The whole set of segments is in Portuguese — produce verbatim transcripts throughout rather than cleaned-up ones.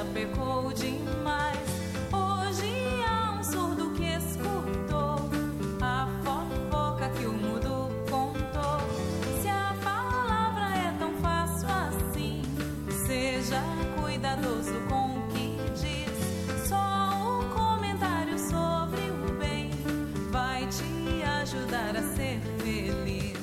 já pecou demais. Hoje há um surdo que escutou a fofoca que o mudo contou. Se a palavra é tão fácil assim, seja cuidadoso com o que diz. Só o comentário sobre o bem vai te ajudar a ser feliz.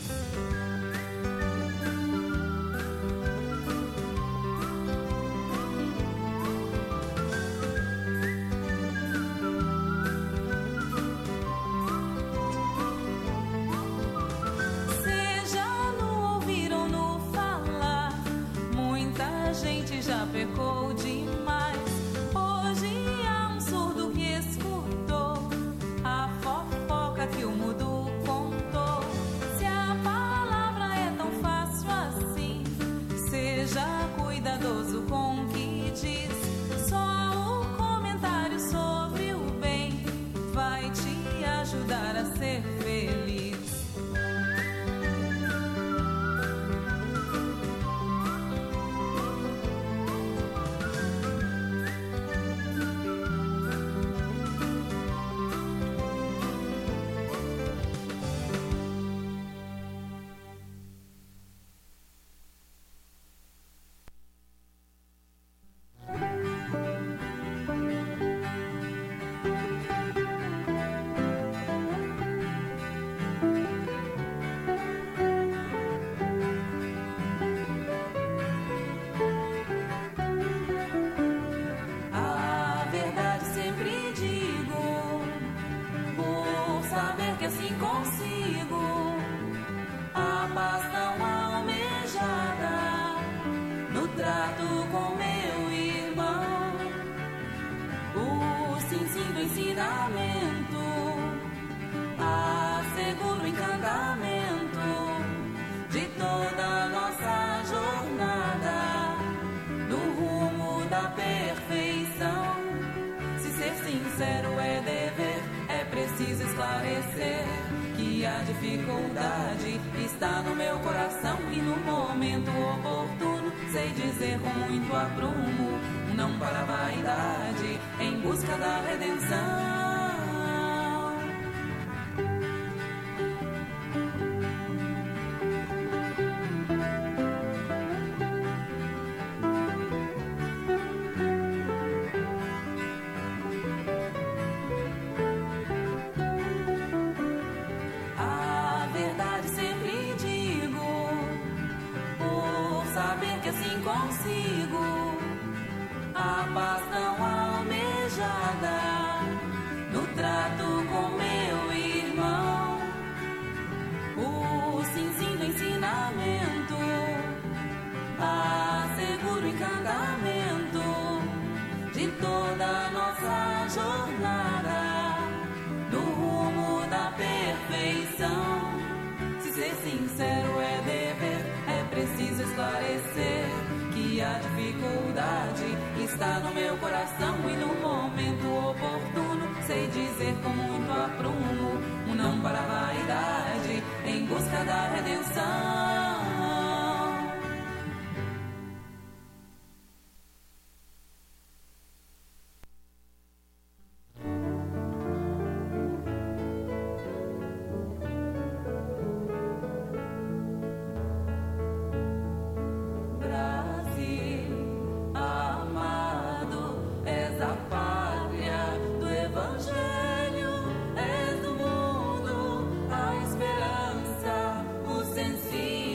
Já pecou demais. Hoje há um surdo que escutou a fofoca que o mudo contou. Se a palavra é tão fácil assim, seja cuidadoso com o que diz. Só o comentário sobre o bem vai te ajudar a ser feliz. Que a dificuldade está no meu coração e no momento oportuno sei dizer com muito aprumo um não para a vaidade em busca da redenção. Consigo a paz tão almejada no trato com meu irmão. O sim, do ensinamento, asseguro o encantamento de toda a nossa jornada no rumo da perfeição. Se ser sincero é dever, é preciso esclarecer que a dificuldade está no meu coração e no momento oportuno sei dizer com muito aprumo um não para a vaidade em busca da redenção. Evangelho és do mundo, a esperança, o sensível.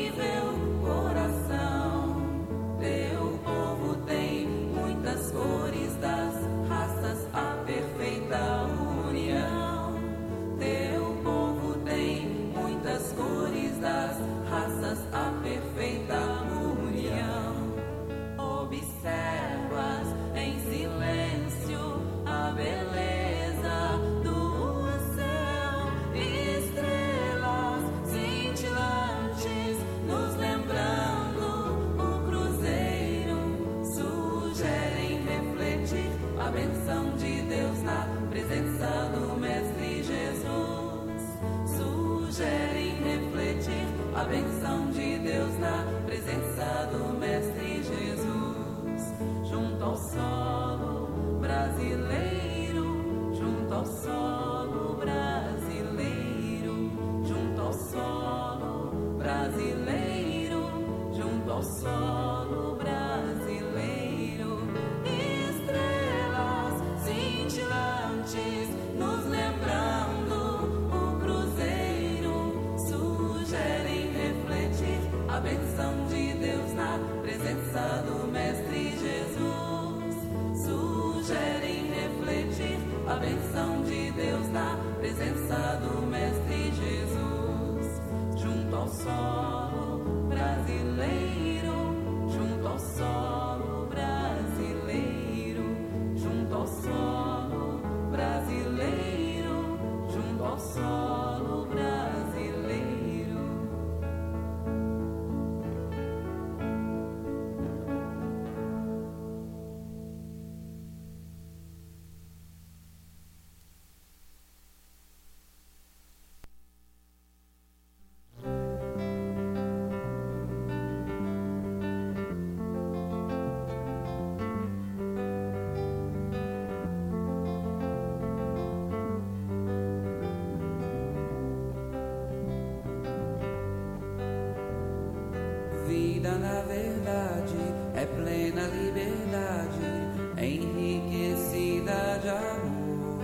na verdade é plena liberdade, enriquecida de amor,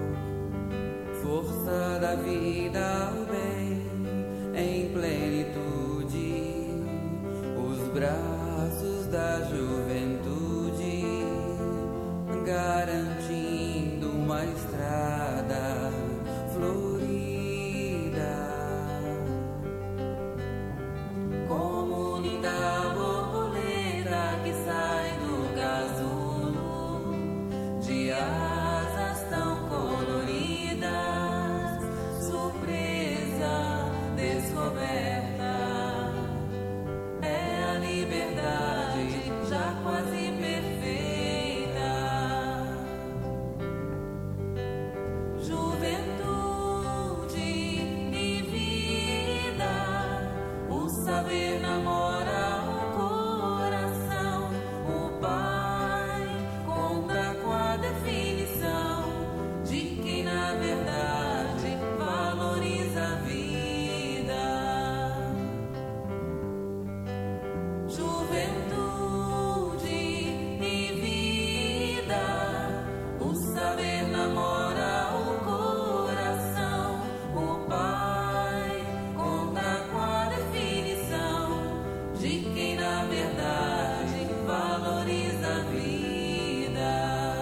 força da vida, o bem em plenitude, os braços da juventude, garantindo uma estrada florida, como linda borboleta que sai do casulo, de asas tão coloridas, surpresa, descoberta, é a liberdade já quase perfeita. Juventude e vida, o saber namora o coração, o pai conta com a definição de quem na verdade valoriza a vida. Juventude e vida, o saber namora o coração, o pai conta com a definição de quem na verdade valoriza a vida.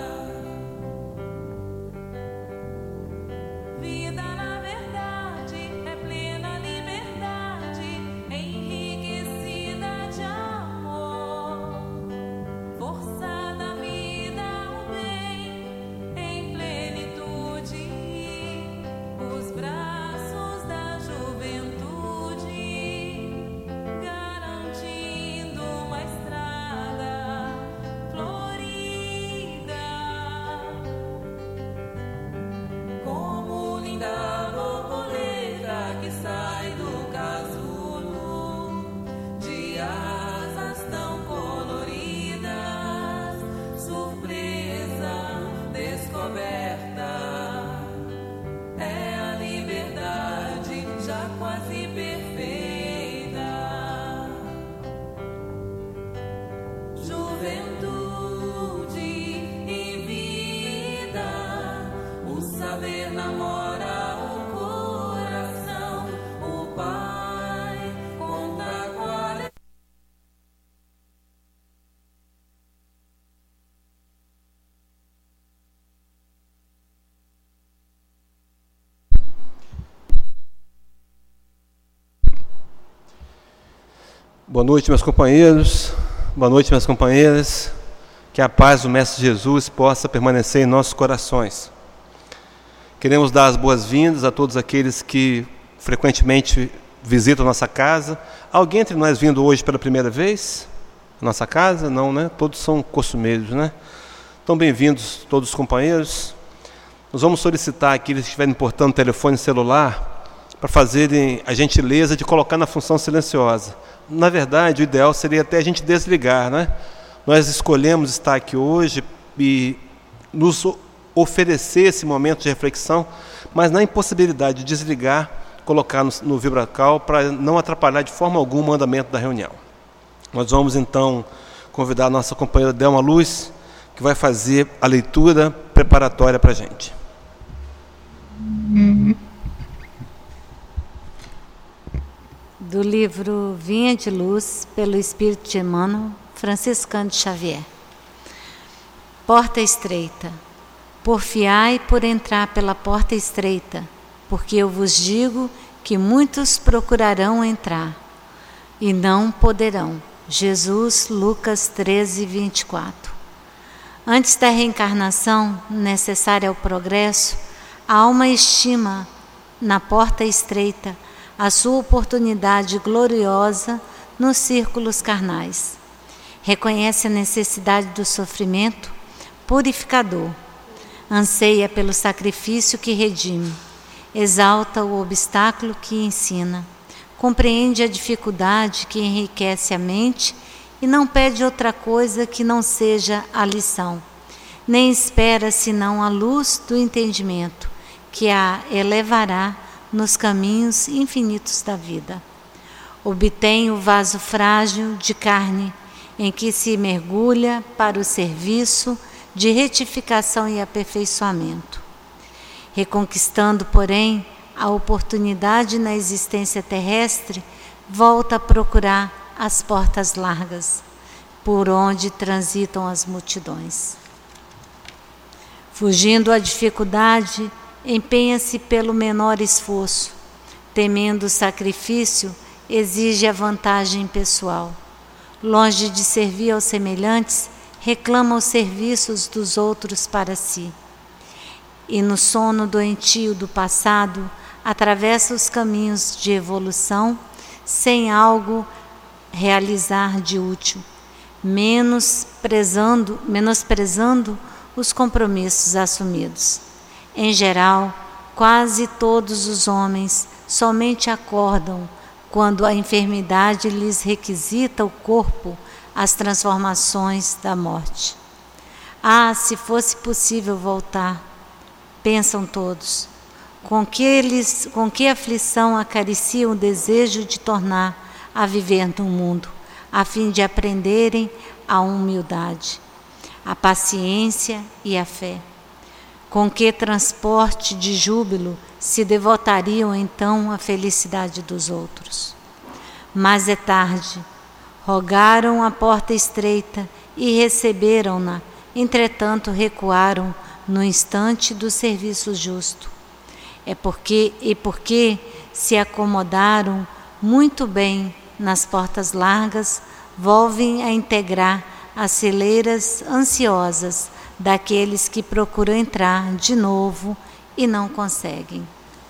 Vida na verdade é plena liberdade, enriquecida de amor, força da vida, o bem em plenitude, os braços da juventude, garantindo uma estrada florida, como linda borboleta que sai do casulo, de asas tão coloridas, surpresa, descoberta, é a liberdade já quase perfeita. Juventude e vida, o saber namora o coração, o pai conta com a Boa noite, meus companheiros. Boa noite, minhas companheiras. Que a paz do Mestre Jesus possa permanecer em nossos corações. Queremos dar as boas-vindas a todos aqueles que frequentemente visitam nossa casa. Alguém entre nós vindo hoje pela primeira vez? Nossa casa? Não, né? Todos são costumeiros, né? Então, bem-vindos todos os companheiros. Nós vamos solicitar aqueles que estiverem importando telefone celular para fazerem a gentileza de colocar na função silenciosa. Na verdade, o ideal seria até a gente desligar, né? Nós escolhemos estar aqui hoje e nos oferecer esse momento de reflexão, mas na impossibilidade de desligar, colocar no, no vibracal para não atrapalhar de forma alguma o andamento da reunião. Nós vamos então convidar a nossa companheira Delma Luz, que vai fazer a leitura preparatória para a gente. Do livro Vinha de Luz, pelo Espírito de Emmanuel, Franciscano de Xavier. Porta estreita. Porfiai por entrar pela porta estreita, porque eu vos digo que muitos procurarão entrar e não poderão. Jesus, Lucas treze, vinte e quatro. Antes da reencarnação, necessária ao progresso, a alma estima na porta estreita a sua oportunidade gloriosa nos círculos carnais. Reconhece a necessidade do sofrimento purificador, anseia pelo sacrifício que redime, exalta o obstáculo que ensina, compreende a dificuldade que enriquece a mente e não pede outra coisa que não seja a lição, nem espera senão a luz do entendimento, que a elevará nos caminhos infinitos da vida. obtém o vaso frágil de carne em que se mergulha para o serviço de retificação e aperfeiçoamento. Reconquistando, porém, a oportunidade na existência terrestre, volta a procurar as portas largas, por onde transitam as multidões. Fugindo à dificuldade, empenha-se pelo menor esforço, temendo o sacrifício, exige a vantagem pessoal. Longe de servir aos semelhantes, reclama os serviços dos outros para si. E no sono doentio do passado, atravessa os caminhos de evolução, sem algo realizar de útil, menosprezando, menosprezando os compromissos assumidos. Em geral, quase todos os homens somente acordam quando a enfermidade lhes requisita o corpo as transformações da morte. Ah, se fosse possível voltar, pensam todos, com que, eles, com que aflição acariciam o desejo de tornar a viver no mundo, a fim de aprenderem a humildade, a paciência e a fé. Com que transporte de júbilo se devotariam então à felicidade dos outros. Mas é tarde. Rogaram a porta estreita e receberam-na, entretanto recuaram no instante do serviço justo. É porque e porque se acomodaram muito bem nas portas largas, volvem a integrar as fileiras ansiosas daqueles que procuram entrar de novo e não conseguem.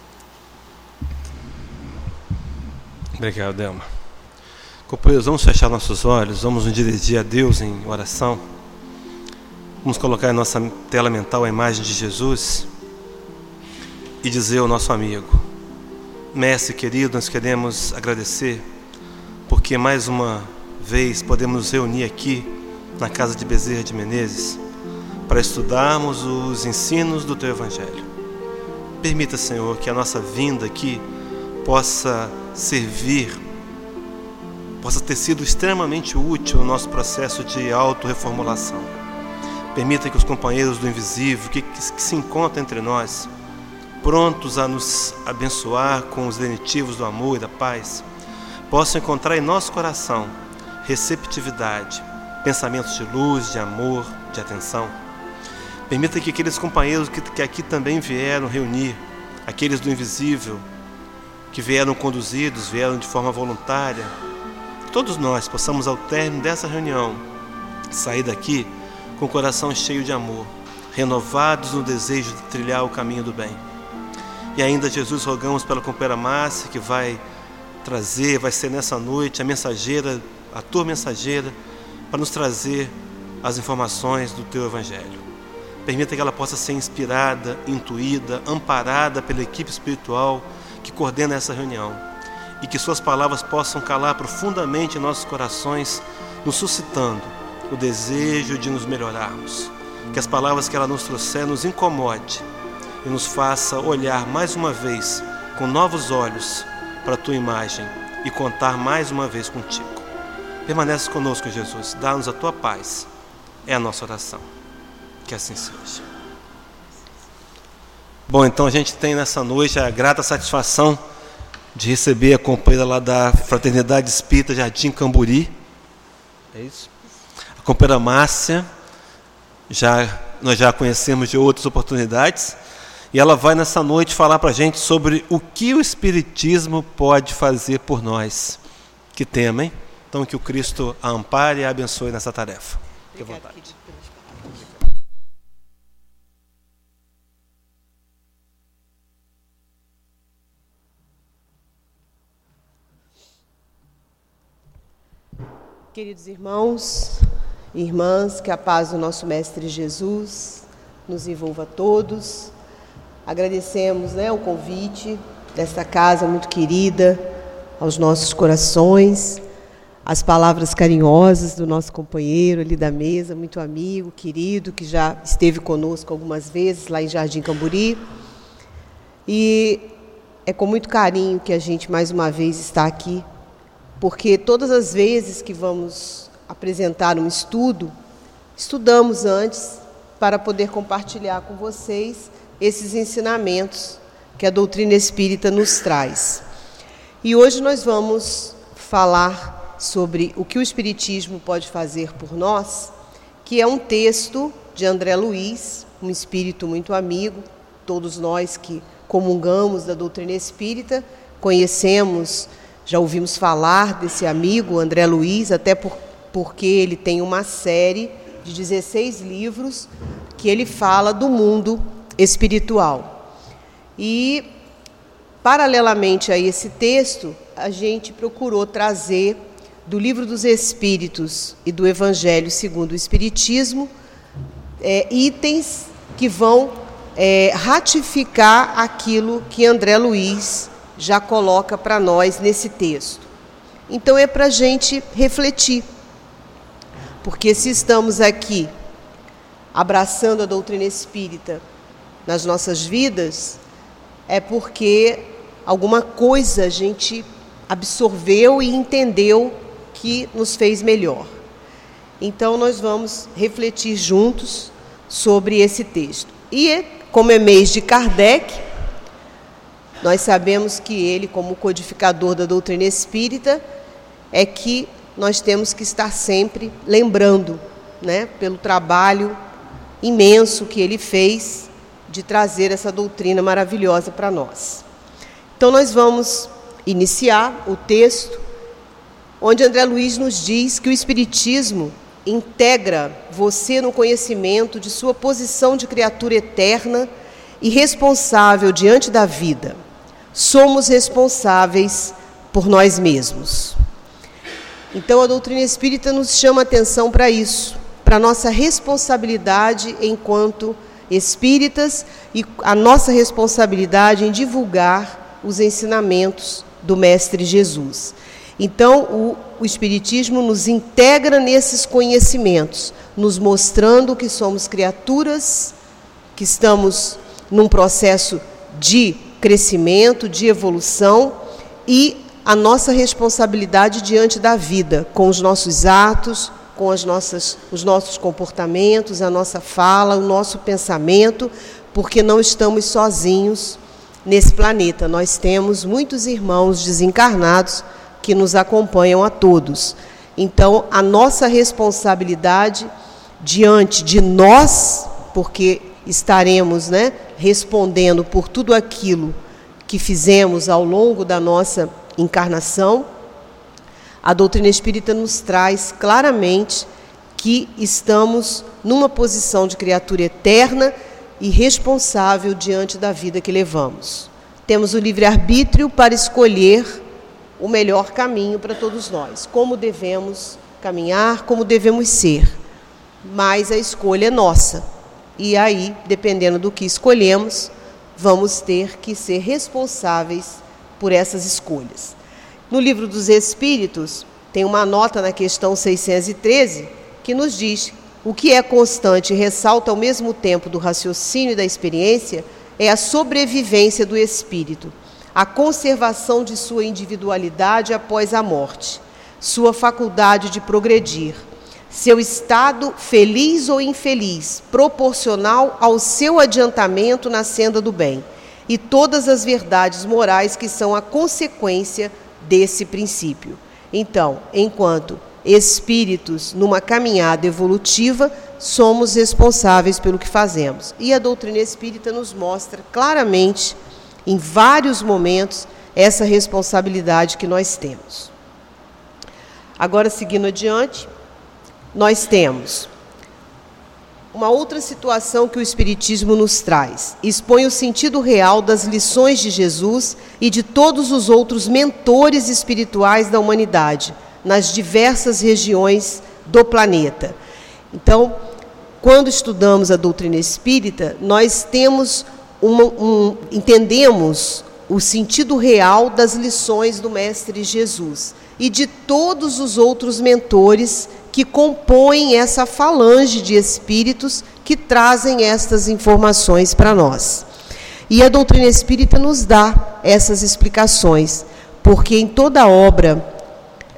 Obrigado, Delma. Companheiros, vamos fechar nossos olhos, vamos nos dirigir a Deus em oração. Vamos colocar em nossa tela mental a imagem de Jesus e dizer ao nosso amigo: Mestre querido, nós queremos agradecer porque mais uma vez podemos nos reunir aqui na casa de Bezerra de Menezes para estudarmos os ensinos do Teu Evangelho. Permita, Senhor, que a nossa vinda aqui possa servir, possa ter sido extremamente útil no nosso processo de autorreformulação. Permita que os companheiros do invisível, que, que, que se encontram entre nós, prontos a nos abençoar com os lenitivos do amor e da paz, possam encontrar em nosso coração receptividade, pensamentos de luz, de amor, de atenção. Permita que aqueles companheiros que, que aqui também vieram reunir, aqueles do invisível, que vieram conduzidos, vieram de forma voluntária, todos nós possamos, ao término dessa reunião, sair daqui com o coração cheio de amor, renovados no desejo de trilhar o caminho do bem. E ainda, Jesus, rogamos pela companheira Márcia, que vai trazer, vai ser nessa noite a mensageira, a tua mensageira, para nos trazer as informações do teu Evangelho. Permita que ela possa ser inspirada, intuída, amparada pela equipe espiritual que coordena essa reunião, e que suas palavras possam calar profundamente em nossos corações, nos suscitando o desejo de nos melhorarmos. Que as palavras que ela nos trouxer nos incomode e nos faça olhar mais uma vez com novos olhos para a tua imagem e contar mais uma vez contigo. Permanece conosco, Jesus, dá-nos a tua paz, é a nossa oração. Que assim seja. Bom, então a gente tem nessa noite a grata satisfação de receber a companheira lá da Fraternidade Espírita Jardim Camburi. É isso? A companheira Márcia, já, nós já a conhecemos de outras oportunidades, e ela vai nessa noite falar para a gente sobre o que o Espiritismo pode fazer por nós. Que tema, hein? Então que o Cristo a ampare e a abençoe nessa tarefa. Fique à vontade. Queridos irmãos e irmãs, que a paz do nosso Mestre Jesus nos envolva a todos. Agradecemos, né, o convite desta casa muito querida aos nossos corações, as palavras carinhosas do nosso companheiro ali da mesa, muito amigo, querido, que já esteve conosco algumas vezes lá em Jardim Camburi. E é com muito carinho que a gente mais uma vez está aqui porque todas as vezes que vamos apresentar um estudo, estudamos antes para poder compartilhar com vocês esses ensinamentos que a doutrina espírita nos traz. E hoje nós vamos falar sobre o que o Espiritismo pode fazer por nós, que é um texto de André Luiz, um espírito muito amigo. Todos nós que comungamos da doutrina espírita conhecemos, já ouvimos falar desse amigo, André Luiz, até por, porque ele tem uma série de dezesseis livros que ele fala do mundo espiritual. E, paralelamente a esse texto, a gente procurou trazer do Livro dos Espíritos e do Evangelho segundo o Espiritismo é, itens que vão é, ratificar aquilo que André Luiz já coloca para nós nesse texto. Então é para a gente refletir, porque se estamos aqui abraçando a doutrina espírita nas nossas vidas, é porque alguma coisa a gente absorveu e entendeu que nos fez melhor. Então nós vamos refletir juntos sobre esse texto. E como é mês de Kardec, nós sabemos que ele, como codificador da doutrina espírita, é que nós temos que estar sempre lembrando, né, pelo trabalho imenso que ele fez de trazer essa doutrina maravilhosa para nós. Então nós vamos iniciar o texto onde André Luiz nos diz que o Espiritismo integra você no conhecimento de sua posição de criatura eterna e responsável diante da vida. Somos responsáveis por nós mesmos. Então a doutrina espírita nos chama a atenção para isso, para a nossa responsabilidade enquanto espíritas e a nossa responsabilidade em divulgar os ensinamentos do Mestre Jesus. Então, o, o Espiritismo nos integra nesses conhecimentos, nos mostrando que somos criaturas, que estamos num processo de crescimento, de evolução, e a nossa responsabilidade diante da vida, com os nossos atos, com as nossas, os nossos comportamentos, a nossa fala, o nosso pensamento, porque não estamos sozinhos nesse planeta. Nós temos muitos irmãos desencarnados que nos acompanham a todos. Então, a nossa responsabilidade diante de nós, porque estaremos, né, respondendo por tudo aquilo que fizemos ao longo da nossa encarnação, a doutrina espírita nos traz claramente que estamos numa posição de criatura eterna e responsável diante da vida que levamos. Temos o livre-arbítrio para escolher o melhor caminho para todos nós, como devemos caminhar, como devemos ser, mas a escolha é nossa. E aí, dependendo do que escolhemos, vamos ter que ser responsáveis por essas escolhas. No Livro dos Espíritos, tem uma nota na questão seiscentos e treze, que nos diz: o que é constante e ressalta ao mesmo tempo do raciocínio e da experiência é a sobrevivência do espírito, a conservação de sua individualidade após a morte, sua faculdade de progredir, seu estado feliz ou infeliz, proporcional ao seu adiantamento na senda do bem, e todas as verdades morais que são a consequência desse princípio. Então, enquanto espíritos numa caminhada evolutiva, somos responsáveis pelo que fazemos. E a doutrina espírita nos mostra claramente, em vários momentos, essa responsabilidade que nós temos. Agora, seguindo adiante, nós temos uma outra situação que o Espiritismo nos traz. Expõe o sentido real das lições de Jesus e de todos os outros mentores espirituais da humanidade, nas diversas regiões do planeta. Então, quando estudamos a doutrina espírita, nós temos uma, um, entendemos o sentido real das lições do Mestre Jesus e de todos os outros mentores que compõem essa falange de espíritos que trazem estas informações para nós. E a doutrina espírita nos dá essas explicações, porque em toda obra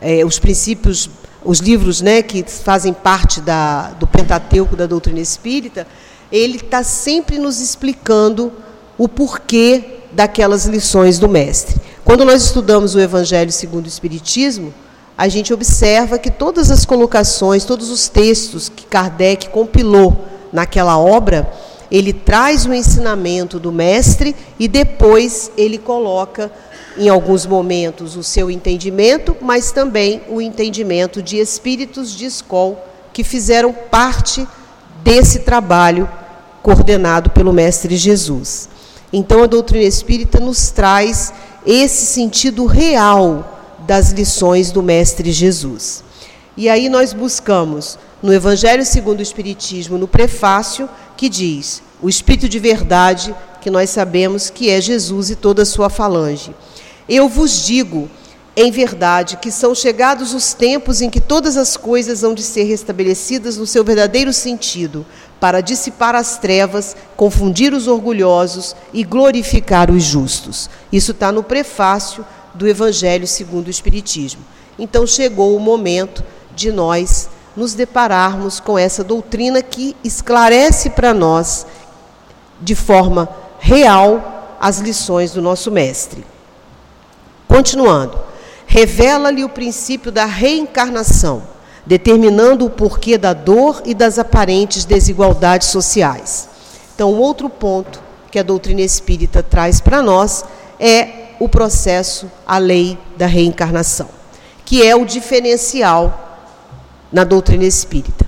é, os princípios, os livros, né, que fazem parte da, do Pentateuco da doutrina espírita, ele está sempre nos explicando o porquê daquelas lições do mestre. Quando nós estudamos o Evangelho segundo o Espiritismo, a gente observa que todas as colocações, todos os textos que Kardec compilou naquela obra, ele traz o ensinamento do mestre e depois ele coloca, em alguns momentos, o seu entendimento, mas também o entendimento de espíritos de escola que fizeram parte desse trabalho coordenado pelo Mestre Jesus. Então, a doutrina espírita nos traz esse sentido real das lições do Mestre Jesus. E aí nós buscamos, no Evangelho segundo o Espiritismo, no prefácio, que diz, o Espírito de verdade, que nós sabemos que é Jesus e toda a sua falange. Eu vos digo, em verdade, que são chegados os tempos em que todas as coisas hão de ser restabelecidas no seu verdadeiro sentido, para dissipar as trevas, confundir os orgulhosos e glorificar os justos. Isso está no prefácio do Evangelho segundo o Espiritismo. Então chegou o momento de nós nos depararmos com essa doutrina que esclarece para nós, de forma real, as lições do nosso mestre. Continuando, revela-lhe o princípio da reencarnação, determinando o porquê da dor e das aparentes desigualdades sociais. Então, outro ponto que a doutrina espírita traz para nós é o processo, a lei da reencarnação, que é o diferencial na doutrina espírita.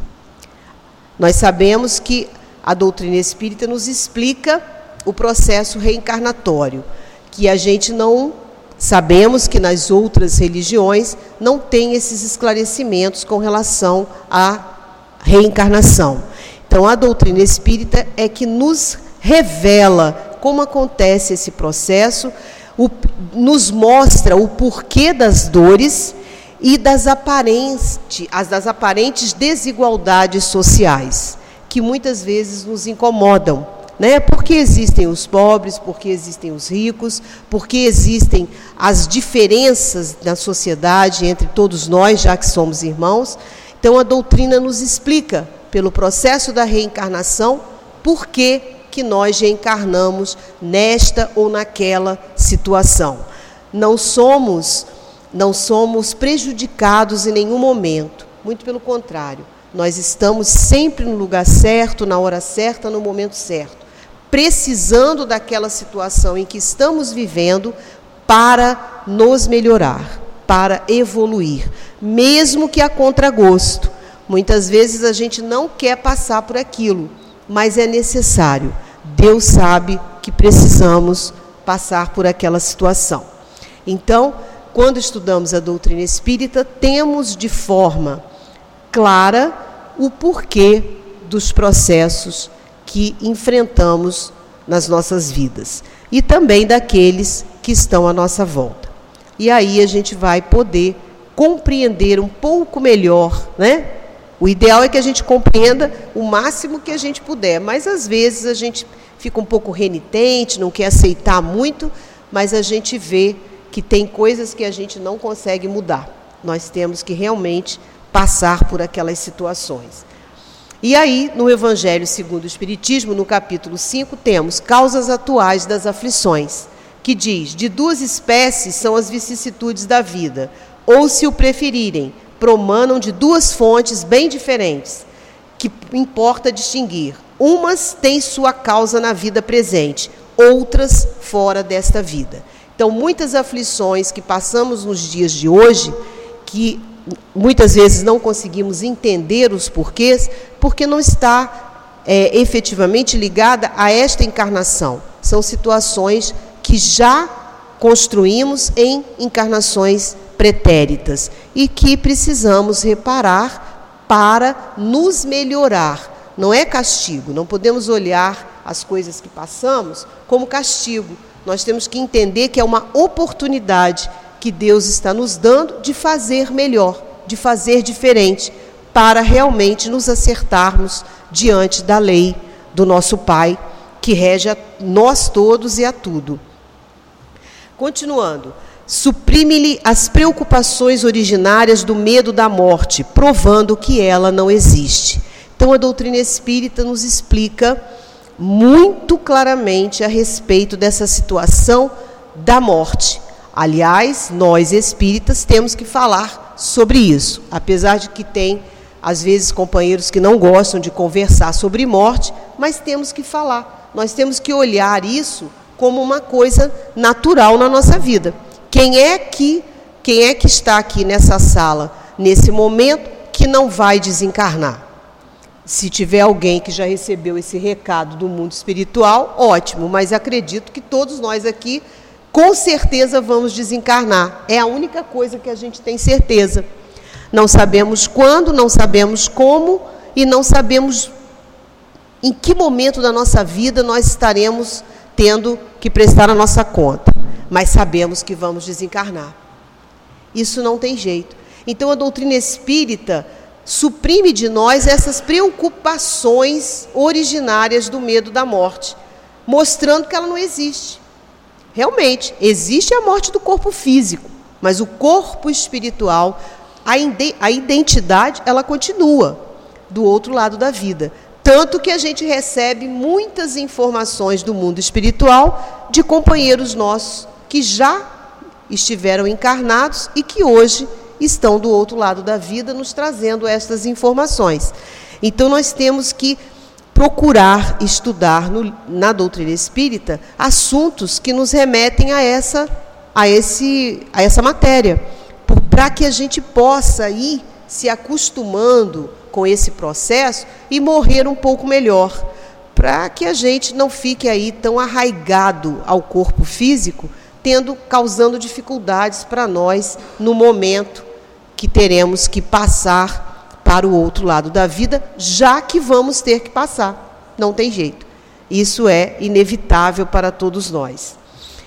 Nós sabemos que a doutrina espírita nos explica o processo reencarnatório, que a gente não sabemos que nas outras religiões não tem esses esclarecimentos com relação à reencarnação. Então, a doutrina espírita é que nos revela como acontece esse processo, o, nos mostra o porquê das dores e das aparentes, as das aparentes desigualdades sociais, que muitas vezes nos incomodam, né? Porque existem os pobres, porque existem os ricos, porque existem as diferenças na sociedade entre todos nós, já que somos irmãos. Então, a doutrina nos explica, pelo processo da reencarnação, por que que nós reencarnamos nesta ou naquela situação. Não somos, não somos prejudicados em nenhum momento, muito pelo contrário. Nós estamos sempre no lugar certo, na hora certa, no momento certo, precisando daquela situação em que estamos vivendo para nos melhorar, para evoluir, mesmo que a contragosto. Muitas vezes a gente não quer passar por aquilo, mas é necessário. Deus sabe que precisamos passar por aquela situação. Então, quando estudamos a doutrina espírita, temos de forma clara o porquê dos processos que enfrentamos nas nossas vidas e também daqueles que estão à nossa volta. E aí a gente vai poder compreender um pouco melhor, né? O ideal é que a gente compreenda o máximo que a gente puder, mas às vezes a gente fica um pouco renitente, não quer aceitar muito, mas a gente vê que tem coisas que a gente não consegue mudar. Nós temos que realmente passar por aquelas situações. E aí, no Evangelho segundo o Espiritismo, no capítulo cinco, temos causas atuais das aflições, que diz, de duas espécies são as vicissitudes da vida, ou, se o preferirem, promanam de duas fontes bem diferentes, que importa distinguir. Umas têm sua causa na vida presente, outras fora desta vida. Então, muitas aflições que passamos nos dias de hoje, que muitas vezes não conseguimos entender os porquês, porque não está é, efetivamente ligada a esta encarnação. São situações que já construímos em encarnações pretéritas e que precisamos reparar para nos melhorar. Não é castigo, não podemos olhar as coisas que passamos como castigo. Nós temos que entender que é uma oportunidade que Deus está nos dando de fazer melhor, de fazer diferente, para realmente nos acertarmos diante da lei do nosso Pai, que rege a nós todos e a tudo. Continuando, suprime-lhe as preocupações originárias do medo da morte, provando que ela não existe. Então, a doutrina espírita nos explica muito claramente a respeito dessa situação da morte. Aliás, nós espíritas temos que falar sobre isso, apesar de que tem, às vezes, companheiros que não gostam de conversar sobre morte, mas temos que falar. Nós temos que olhar isso como uma coisa natural na nossa vida. Quem é que, quem é que está aqui nessa sala, nesse momento, que não vai desencarnar? Se tiver alguém que já recebeu esse recado do mundo espiritual, ótimo, mas acredito que todos nós aqui, com certeza, vamos desencarnar. É a única coisa que a gente tem certeza. Não sabemos quando, não sabemos como e não sabemos em que momento da nossa vida nós estaremos tendo que prestar a nossa conta. Mas sabemos que vamos desencarnar. Isso não tem jeito. Então, a doutrina espírita suprime de nós essas preocupações originárias do medo da morte, mostrando que ela não existe. Realmente, existe a morte do corpo físico, mas o corpo espiritual, a, ide- a identidade, ela continua do outro lado da vida. Tanto que a gente recebe muitas informações do mundo espiritual de companheiros nossos que já estiveram encarnados e que hoje estão do outro lado da vida nos trazendo estas informações. Então, nós temos que procurar estudar no, na doutrina espírita assuntos que nos remetem a essa, a esse, a essa matéria, para que a gente possa ir se acostumando com esse processo e morrer um pouco melhor, para que a gente não fique aí tão arraigado ao corpo físico, tendo, causando dificuldades para nós no momento que teremos que passar para o outro lado da vida, já que vamos ter que passar. Não tem jeito. Isso é inevitável para todos nós.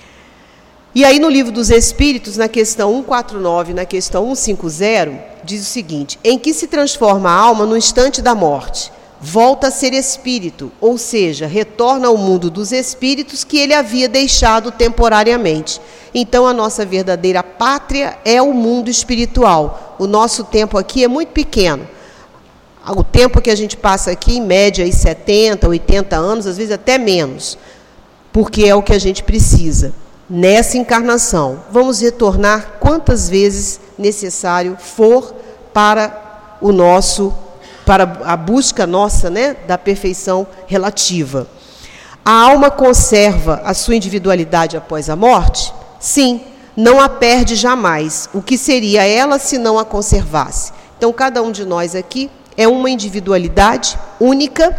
E aí, no Livro dos Espíritos, na questão cento e quarenta e nove, na questão cento e cinquenta, diz o seguinte: em que se transforma a alma no instante da morte? Volta a ser espírito, ou seja, retorna ao mundo dos espíritos que ele havia deixado temporariamente. Então, a nossa verdadeira pátria é o mundo espiritual. O nosso tempo aqui é muito pequeno. O tempo que a gente passa aqui, em média, aí setenta, oitenta anos, às vezes até menos, porque é o que a gente precisa. Nessa encarnação, vamos retornar quantas vezes necessário for para o nosso, para a busca nossa, né, da perfeição relativa. A alma conserva a sua individualidade após a morte? Sim, não a perde jamais. O que seria ela se não a conservasse? Então, cada um de nós aqui é uma individualidade única,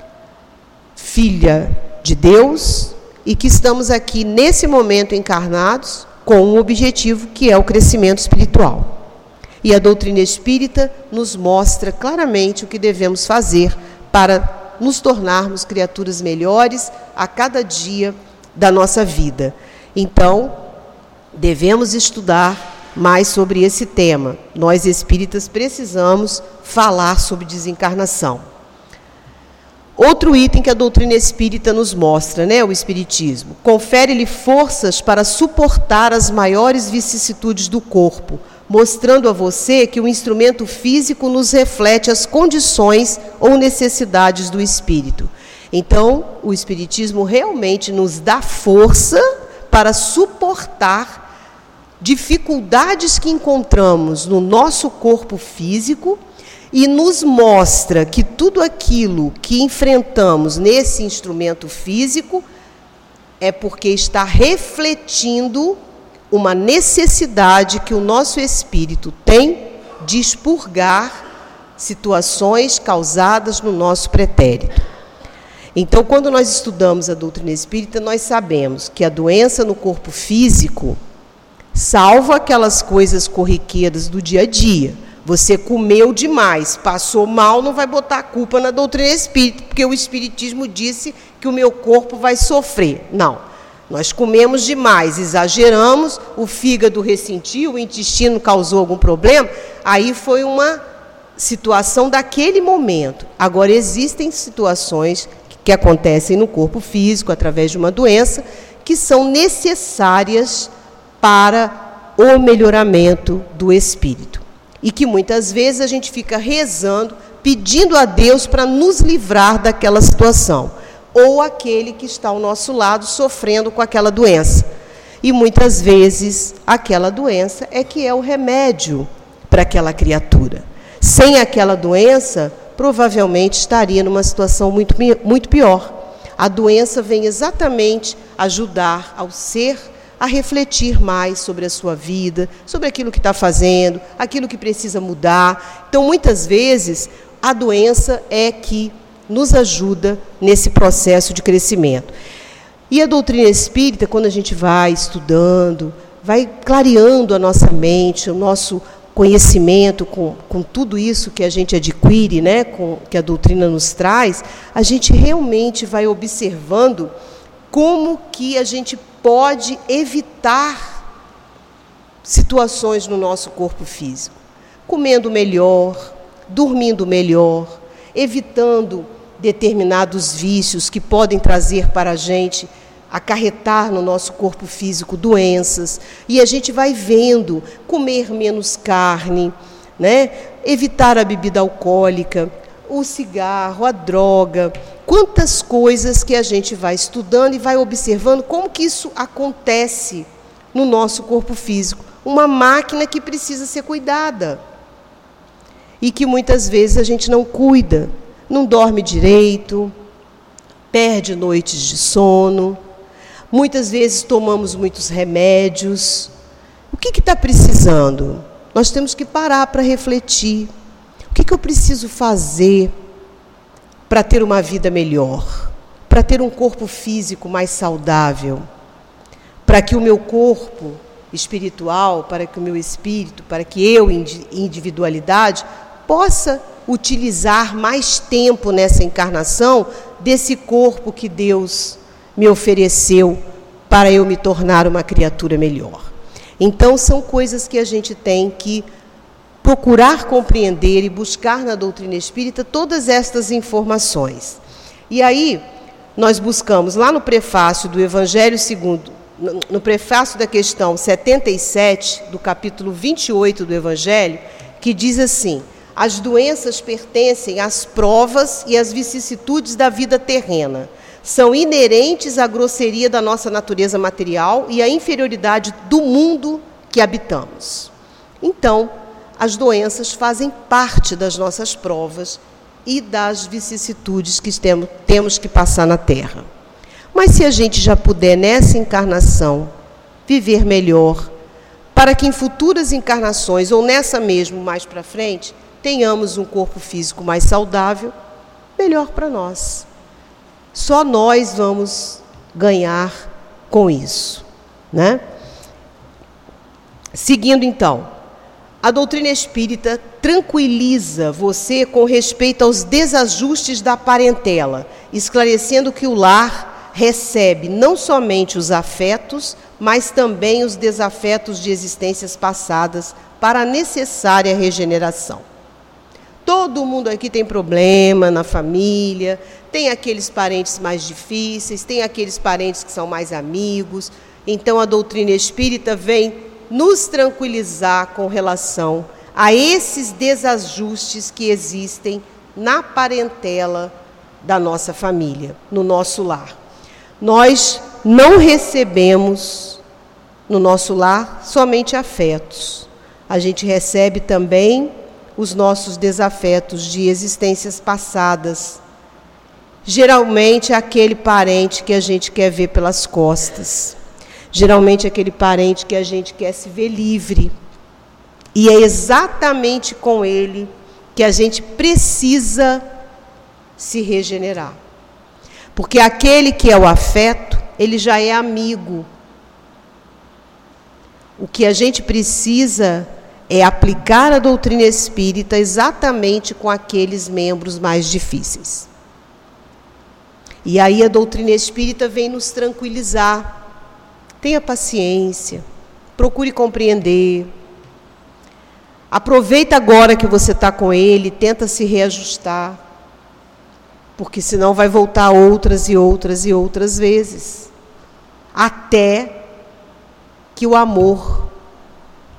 filha de Deus, e que estamos aqui, nesse momento, encarnados, com um objetivo, que é o crescimento espiritual. E a doutrina espírita nos mostra claramente o que devemos fazer para nos tornarmos criaturas melhores a cada dia da nossa vida. Então, devemos estudar mais sobre esse tema. Nós espíritas precisamos falar sobre desencarnação. Outro item que a doutrina espírita nos mostra, né, o espiritismo, confere-lhe forças para suportar as maiores vicissitudes do corpo, mostrando a você que o instrumento físico nos reflete as condições ou necessidades do espírito. Então, o espiritismo realmente nos dá força para suportar dificuldades que encontramos no nosso corpo físico e nos mostra que tudo aquilo que enfrentamos nesse instrumento físico é porque está refletindo uma necessidade que o nosso espírito tem de expurgar situações causadas no nosso pretérito. Então, quando nós estudamos a doutrina espírita, nós sabemos que a doença no corpo físico salva aquelas coisas corriqueiras do dia a dia. Você comeu demais, passou mal, não vai botar a culpa na doutrina espírita, porque o espiritismo disse que o meu corpo vai sofrer. Não. Nós comemos demais, exageramos, o fígado ressentiu, o intestino causou algum problema, aí foi uma situação daquele momento. Agora, existem situações que acontecem no corpo físico, através de uma doença, que são necessárias para o melhoramento do espírito. E que muitas vezes a gente fica rezando, pedindo a Deus para nos livrar daquela situação, ou aquele que está ao nosso lado sofrendo com aquela doença. E muitas vezes aquela doença é que é o remédio para aquela criatura. Sem aquela doença, provavelmente estaria numa situação muito, muito pior. A doença vem exatamente ajudar ao ser a refletir mais sobre a sua vida, sobre aquilo que está fazendo, aquilo que precisa mudar. Então, muitas vezes, a doença é que nos ajuda nesse processo de crescimento. E a doutrina espírita, quando a gente vai estudando, vai clareando a nossa mente, o nosso conhecimento com, com tudo isso que a gente adquire, né, com, que a doutrina nos traz, a gente realmente vai observando como que a gente pode evitar situações no nosso corpo físico. Comendo melhor, dormindo melhor, evitando determinados vícios que podem trazer para a gente, acarretar no nosso corpo físico doenças. E a gente vai vendo, comer menos carne, né? Evitar a bebida alcoólica, o cigarro, a droga, quantas coisas que a gente vai estudando e vai observando como que isso acontece no nosso corpo físico. Uma máquina que precisa ser cuidada e que muitas vezes a gente não cuida, não dorme direito, perde noites de sono, muitas vezes tomamos muitos remédios. O que está precisando? Nós temos que parar para refletir. O que, que eu preciso fazer para ter uma vida melhor? Para ter um corpo físico mais saudável? Para que o meu corpo espiritual, para que o meu espírito, para que eu, individualidade, possa utilizar mais tempo nessa encarnação desse corpo que Deus me ofereceu para eu me tornar uma criatura melhor. Então, são coisas que a gente tem que procurar compreender e buscar na doutrina espírita todas estas informações. E aí, nós buscamos lá no prefácio do Evangelho segundo, no prefácio da questão setenta e sete, do capítulo vinte e oito do Evangelho, que diz assim: as doenças pertencem às provas e às vicissitudes da vida terrena. São inerentes à grosseria da nossa natureza material e à inferioridade do mundo que habitamos. Então, as doenças fazem parte das nossas provas e das vicissitudes que temos que passar na Terra. Mas se a gente já puder, nessa encarnação, viver melhor, para que em futuras encarnações, ou nessa mesmo mais para frente, tenhamos um corpo físico mais saudável, melhor para nós. Só nós vamos ganhar com isso, né? Seguindo então, a doutrina espírita tranquiliza você com respeito aos desajustes da parentela, esclarecendo que o lar recebe não somente os afetos, mas também os desafetos de existências passadas para a necessária regeneração. Todo mundo aqui tem problema na família, tem aqueles parentes mais difíceis, tem aqueles parentes que são mais amigos. Então, a doutrina espírita vem nos tranquilizar com relação a esses desajustes que existem na parentela da nossa família, no nosso lar. Nós não recebemos no nosso lar somente afetos. A gente recebe também os nossos desafetos de existências passadas. Geralmente é aquele parente que a gente quer ver pelas costas. Geralmente é aquele parente que a gente quer se ver livre. E é exatamente com ele que a gente precisa se regenerar. Porque aquele que é o afeto, ele já é amigo. O que a gente precisa é aplicar a doutrina espírita exatamente com aqueles membros mais difíceis. E aí a doutrina espírita vem nos tranquilizar. Tenha paciência, procure compreender. Aproveita agora que você está com ele, tenta se reajustar, porque senão vai voltar outras e outras e outras vezes, até que o amor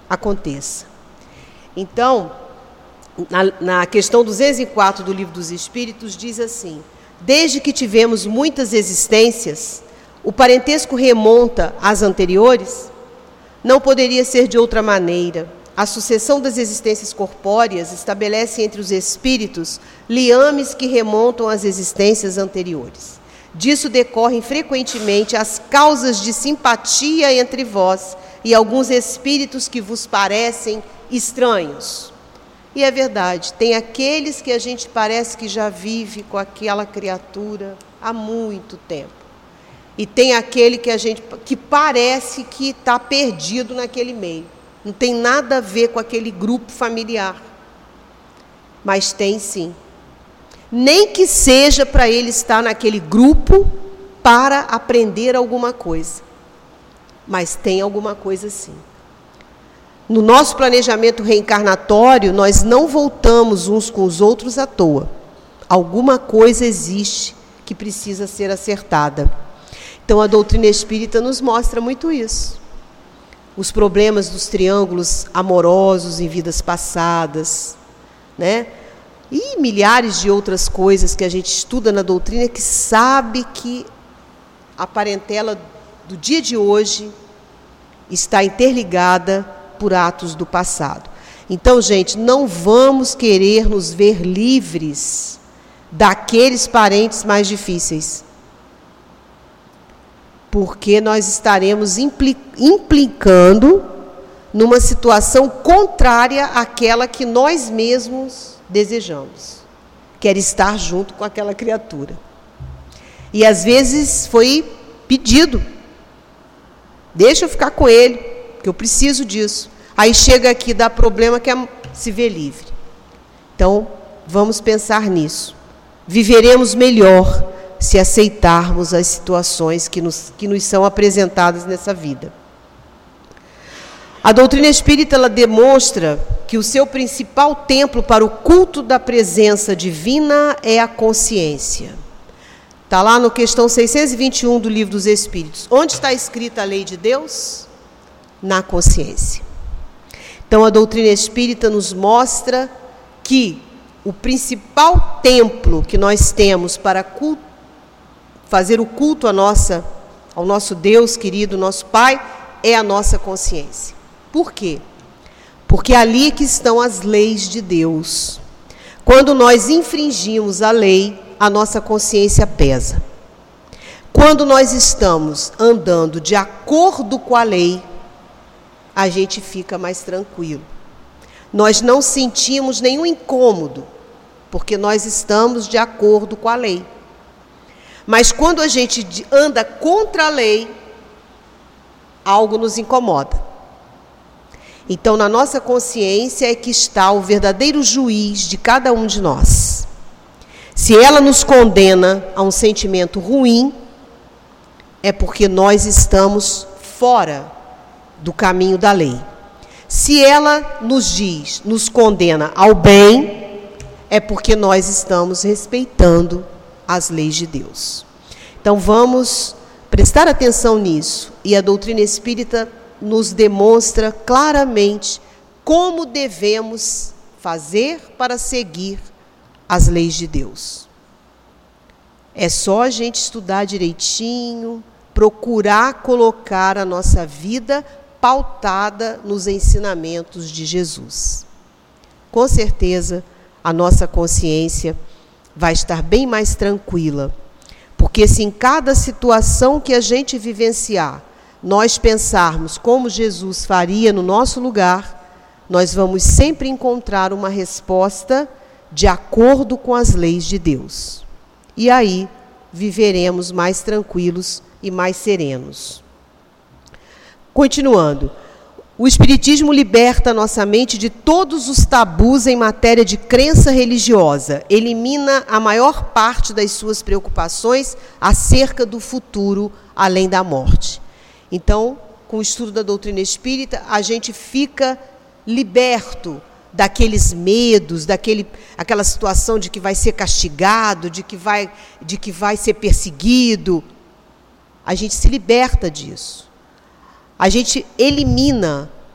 aconteça. Então, na, na questão duzentos e quatro do Livro dos Espíritos, diz assim: desde que tivemos muitas existências, o parentesco remonta às anteriores? Não poderia ser de outra maneira. A sucessão das existências corpóreas estabelece entre os espíritos liames que remontam às existências anteriores. Disso decorrem frequentemente as causas de simpatia entre vós e alguns espíritos que vos parecem estranhos. E é verdade, tem aqueles que a gente parece que já vive com aquela criatura há muito tempo. E tem aquele que a gente que parece que está perdido naquele meio. Não tem nada a ver com aquele grupo familiar. Mas tem sim. Nem que seja para ele estar naquele grupo para aprender alguma coisa. Mas tem alguma coisa sim. No nosso planejamento reencarnatório, nós não voltamos uns com os outros à toa. Alguma coisa existe que precisa ser acertada. Então, a doutrina espírita nos mostra muito isso. Os problemas dos triângulos amorosos em vidas passadas, né? E milhares de outras coisas que a gente estuda na doutrina, que sabe que a parentela do dia de hoje está interligada por atos do passado. Então, gente, não vamos querer nos ver livres daqueles parentes mais difíceis, porque nós estaremos implicando numa situação contrária àquela que nós mesmos desejamos, que era estar junto com aquela criatura. E às vezes foi pedido, deixa eu ficar com ele, porque eu preciso disso. Aí chega aqui, dá problema, quer se ver livre. Então, vamos pensar nisso. Viveremos melhor se aceitarmos as situações que nos, que nos são apresentadas nessa vida. A doutrina espírita ela demonstra que o seu principal templo para o culto da presença divina é a consciência. Está lá no questão seiscentos e vinte e um do Livro dos Espíritos. Onde está escrita a lei de Deus? Na consciência. Então, a doutrina espírita nos mostra que o principal templo que nós temos para culto, fazer o culto à nossa, ao nosso Deus querido, nosso Pai, é a nossa consciência. Por quê? Porque é ali que estão as leis de Deus. Quando nós infringimos a lei, a nossa consciência pesa. Quando nós estamos andando de acordo com a lei, a gente fica mais tranquilo. Nós não sentimos nenhum incômodo, porque nós estamos de acordo com a lei. Mas quando a gente anda contra a lei, algo nos incomoda. Então, na nossa consciência é que está o verdadeiro juiz de cada um de nós. Se ela nos condena a um sentimento ruim, é porque nós estamos fora do caminho da lei. Se ela nos diz, nos condena ao bem, é porque nós estamos respeitando as leis de Deus. Então vamos prestar atenção nisso, e a doutrina espírita nos demonstra claramente como devemos fazer para seguir as leis de Deus. É só a gente estudar direitinho, procurar colocar a nossa vida pautada nos ensinamentos de Jesus. Com certeza, a nossa consciência vai estar bem mais tranquila, porque se em cada situação que a gente vivenciar, nós pensarmos como Jesus faria no nosso lugar, nós vamos sempre encontrar uma resposta de acordo com as leis de Deus. E aí viveremos mais tranquilos e mais serenos. Continuando, o Espiritismo liberta nossa mente de todos os tabus em matéria de crença religiosa, elimina a maior parte das suas preocupações acerca do futuro além da morte. Então, com o estudo da doutrina espírita, a gente fica liberto daqueles medos, daquele, aquela situação de que vai ser castigado, de que vai, de que vai ser perseguido. A gente se liberta disso. A gente elimina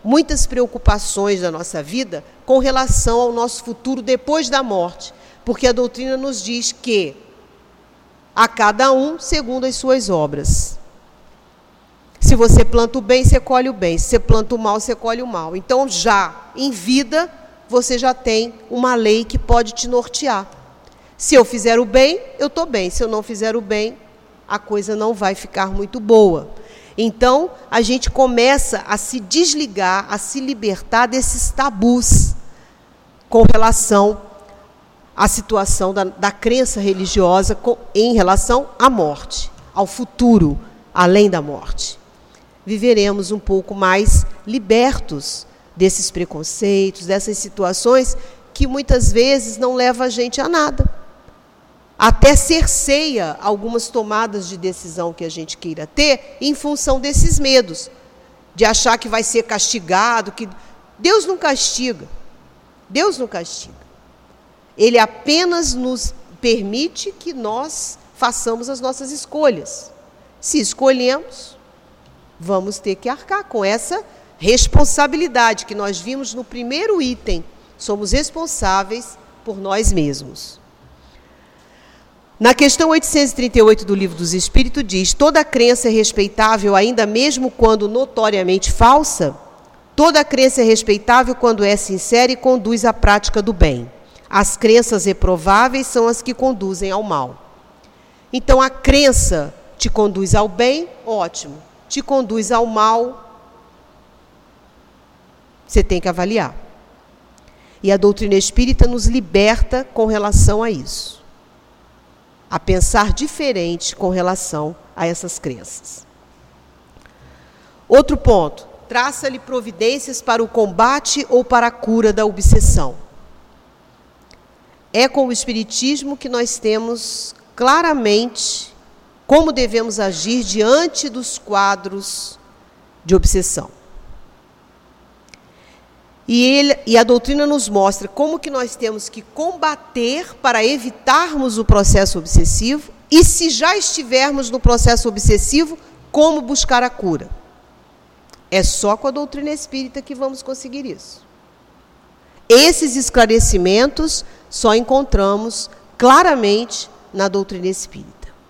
muitas preocupações da nossa vida com relação ao nosso futuro depois da morte, porque a doutrina nos diz que a cada um segundo as suas obras. Se você planta o bem, você colhe o bem. Se você planta o mal, você colhe o mal. Então, já em vida, você já tem uma lei que pode te nortear. Se eu fizer o bem, eu estou bem. Se eu não fizer o bem, a coisa não vai ficar muito boa. Então, a gente começa a se desligar, a se libertar desses tabus com relação à situação da, da crença religiosa com, em relação à morte, ao futuro, além da morte. Viveremos um pouco mais libertos desses preconceitos, dessas situações que muitas vezes não levam a gente a nada. Até cerceia algumas tomadas de decisão que a gente queira ter em função desses medos, de achar que vai ser castigado, que Deus não castiga. Deus não castiga. Ele apenas nos permite que nós façamos as nossas escolhas. Se escolhemos, vamos ter que arcar com essa responsabilidade que nós vimos no primeiro item. Somos responsáveis por nós mesmos. Na questão oitocentos e trinta e oito do Livro dos Espíritos diz: toda crença é respeitável, ainda mesmo quando notoriamente falsa. Toda crença é respeitável quando é sincera e conduz à prática do bem. As crenças reprováveis são as que conduzem ao mal. Então, a crença te conduz ao bem, ótimo. Te conduz ao mal, você tem que avaliar. E a doutrina espírita nos liberta com relação a isso, a pensar diferente com relação a essas crenças. Outro ponto, traça-lhe providências para o combate ou para a cura da obsessão. É com o Espiritismo que nós temos claramente como devemos agir diante dos quadros de obsessão. E, ele, e a doutrina nos mostra como que nós temos que combater para evitarmos o processo obsessivo e, se já estivermos no processo obsessivo, como buscar a cura. É só com a doutrina espírita que vamos conseguir isso. Esses esclarecimentos só encontramos claramente na doutrina espírita.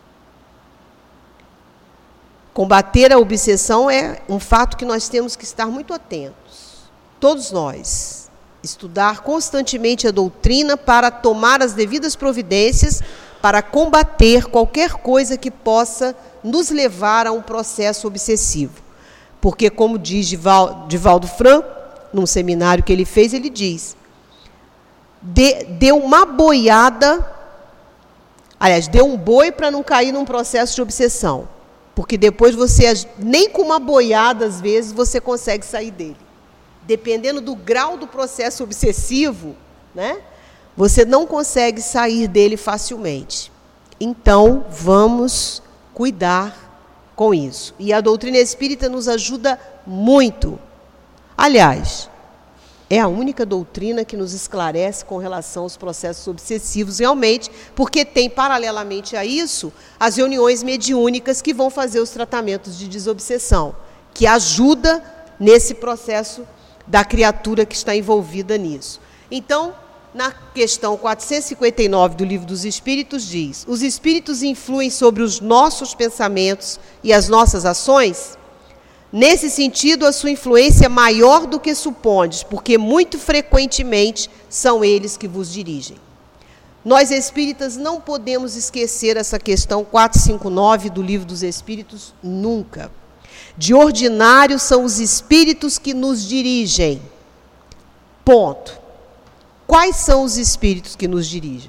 Combater a obsessão é um fato que nós temos que estar muito atentos. Todos nós. Estudar constantemente a doutrina para tomar as devidas providências para combater qualquer coisa que possa nos levar a um processo obsessivo. Porque, como diz Divaldo Franco, num seminário que ele fez, ele diz: dê, dê uma boiada, aliás, dê um boi para não cair num processo de obsessão. Porque depois você, nem com uma boiada, às vezes, você consegue sair dele. Dependendo do grau do processo obsessivo, né, você não consegue sair dele facilmente. Então, vamos cuidar com isso. E a doutrina espírita nos ajuda muito. Aliás, é a única doutrina que nos esclarece com relação aos processos obsessivos, realmente, porque tem, paralelamente a isso, as reuniões mediúnicas que vão fazer os tratamentos de desobsessão, que ajuda nesse processo da criatura que está envolvida nisso. Então, na questão quatrocentos e cinquenta e nove do Livro dos Espíritos diz: os espíritos influem sobre os nossos pensamentos e as nossas ações? Nesse sentido, a sua influência é maior do que supondes, porque muito frequentemente são eles que vos dirigem. Nós espíritas não podemos esquecer essa questão quatrocentos e cinquenta e nove do Livro dos Espíritos nunca. De ordinário são os espíritos que nos dirigem. Ponto. Quais são os espíritos que nos dirigem?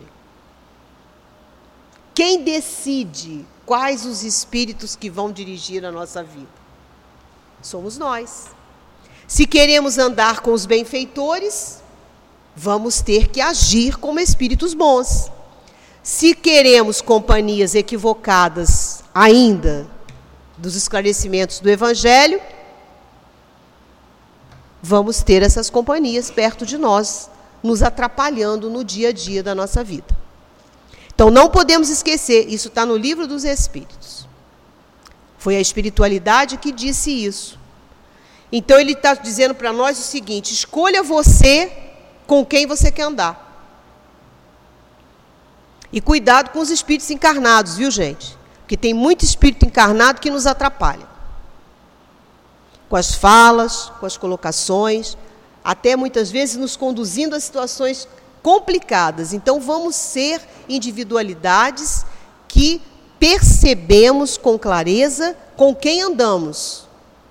Quem decide quais os espíritos que vão dirigir a nossa vida? Somos nós. Se queremos andar com os benfeitores, vamos ter que agir como espíritos bons. Se queremos companhias equivocadas ainda dos esclarecimentos do Evangelho, vamos ter essas companhias perto de nós, nos atrapalhando no dia a dia da nossa vida. Então, não podemos esquecer, isso está no Livro dos Espíritos. Foi a espiritualidade que disse isso. Então ele está dizendo para nós o seguinte: escolha você com quem você quer andar. E cuidado com os espíritos encarnados, viu, gente? Porque tem muito espírito encarnado que nos atrapalha. Com as falas, com as colocações, até muitas vezes nos conduzindo a situações complicadas. Então vamos ser individualidades que percebemos com clareza com quem andamos,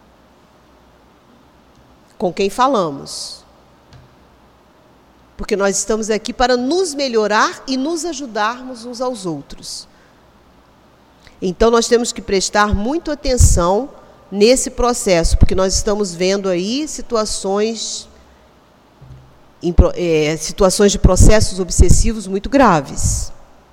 com quem falamos. Porque nós estamos aqui para nos melhorar e nos ajudarmos uns aos outros. Então nós temos que prestar muito atenção nesse processo, porque nós estamos vendo aí situações, em, é, situações de processos obsessivos muito graves.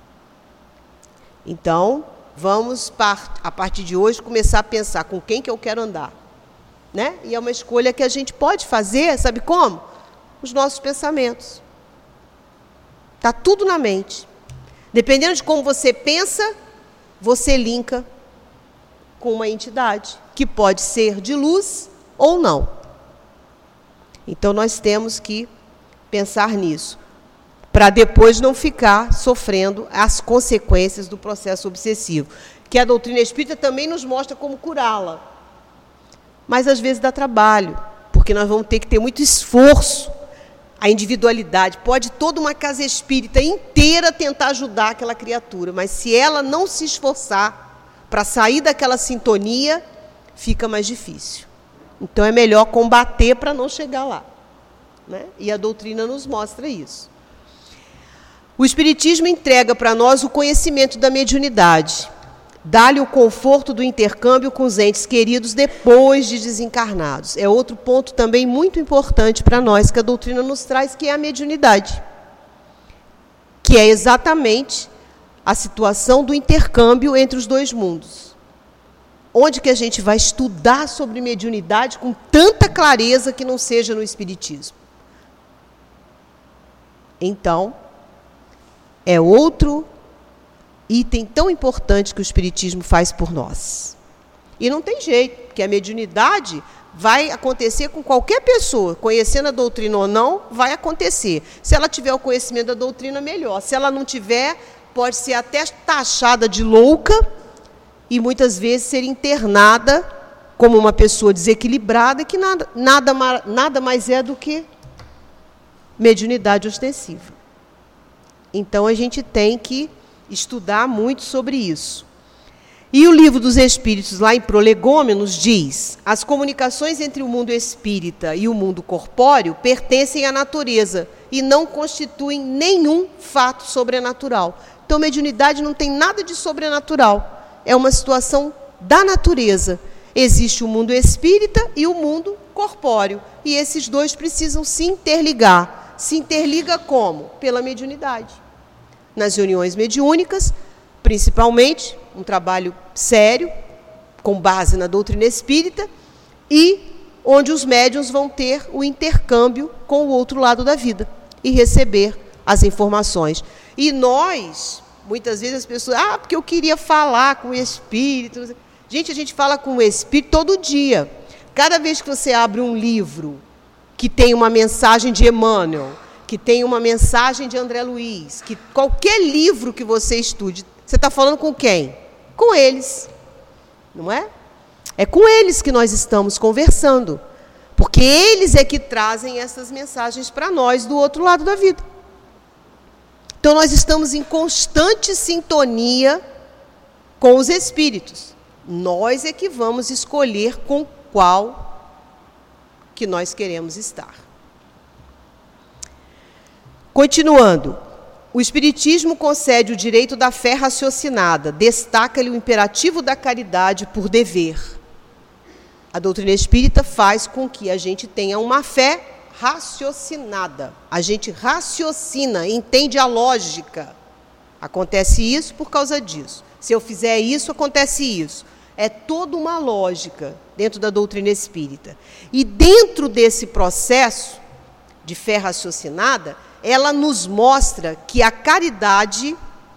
Então, vamos, a partir de hoje, começar a pensar com quem que eu quero andar. Né? E é uma escolha que a gente pode fazer, sabe como? Os nossos pensamentos. Está tudo na mente. Dependendo de como você pensa, você linka com uma entidade, que pode ser de luz ou não. Então, nós temos que pensar nisso, para depois não ficar sofrendo as consequências do processo obsessivo, que a doutrina espírita também nos mostra como curá-la. Mas, às vezes, dá trabalho, porque nós vamos ter que ter muito esforço. A individualidade, pode toda uma casa espírita inteira tentar ajudar aquela criatura, mas se ela não se esforçar para sair daquela sintonia, fica mais difícil. Então é melhor combater para não chegar lá. Né? E a doutrina nos mostra isso. O Espiritismo entrega para nós o conhecimento da mediunidade, dá-lhe o conforto do intercâmbio com os entes queridos depois de desencarnados. É outro ponto também muito importante para nós que a doutrina nos traz, que é a mediunidade, que é exatamente a situação do intercâmbio entre os dois mundos. Onde que a gente vai estudar sobre mediunidade com tanta clareza que não seja no Espiritismo? Então, é outro item tão importante que o Espiritismo faz por nós. E não tem jeito, porque a mediunidade vai acontecer com qualquer pessoa, conhecendo a doutrina ou não, vai acontecer. Se ela tiver o conhecimento da doutrina, melhor. Se ela não tiver, pode ser até taxada de louca e muitas vezes ser internada como uma pessoa desequilibrada, que nada, nada, nada mais é do que mediunidade ostensiva. Então, a gente tem que estudar muito sobre isso. E o Livro dos Espíritos, lá em Prolegômenos, diz: as comunicações entre o mundo espírita e o mundo corpóreo pertencem à natureza e não constituem nenhum fato sobrenatural. Então, mediunidade não tem nada de sobrenatural. É uma situação da natureza. Existe o mundo espírita e o mundo corpóreo. E esses dois precisam se interligar. Se interliga como? Pela mediunidade. Nas reuniões mediúnicas, principalmente, um trabalho sério, com base na doutrina espírita, e onde os médiuns vão ter o intercâmbio com o outro lado da vida e receber as informações. E nós, muitas vezes as pessoas, ah, porque eu queria falar com o espírito. Gente, a gente fala com o espírito todo dia. Cada vez que você abre um livro que tem uma mensagem de Emmanuel, que tem uma mensagem de André Luiz, que qualquer livro que você estude, você está falando com quem? Com eles, não é? É com eles que nós estamos conversando, porque eles é que trazem essas mensagens para nós do outro lado da vida. Então, nós estamos em constante sintonia com os espíritos. Nós é que vamos escolher com qual que nós queremos estar. Continuando, o Espiritismo concede o direito da fé raciocinada, destaca-lhe o imperativo da caridade por dever. A doutrina espírita faz com que a gente tenha uma fé raciocinada. A gente raciocina, entende a lógica. Acontece isso por causa disso. Se eu fizer isso, acontece isso. É toda uma lógica dentro da doutrina espírita. E dentro desse processo de fé raciocinada, ela nos mostra que a caridade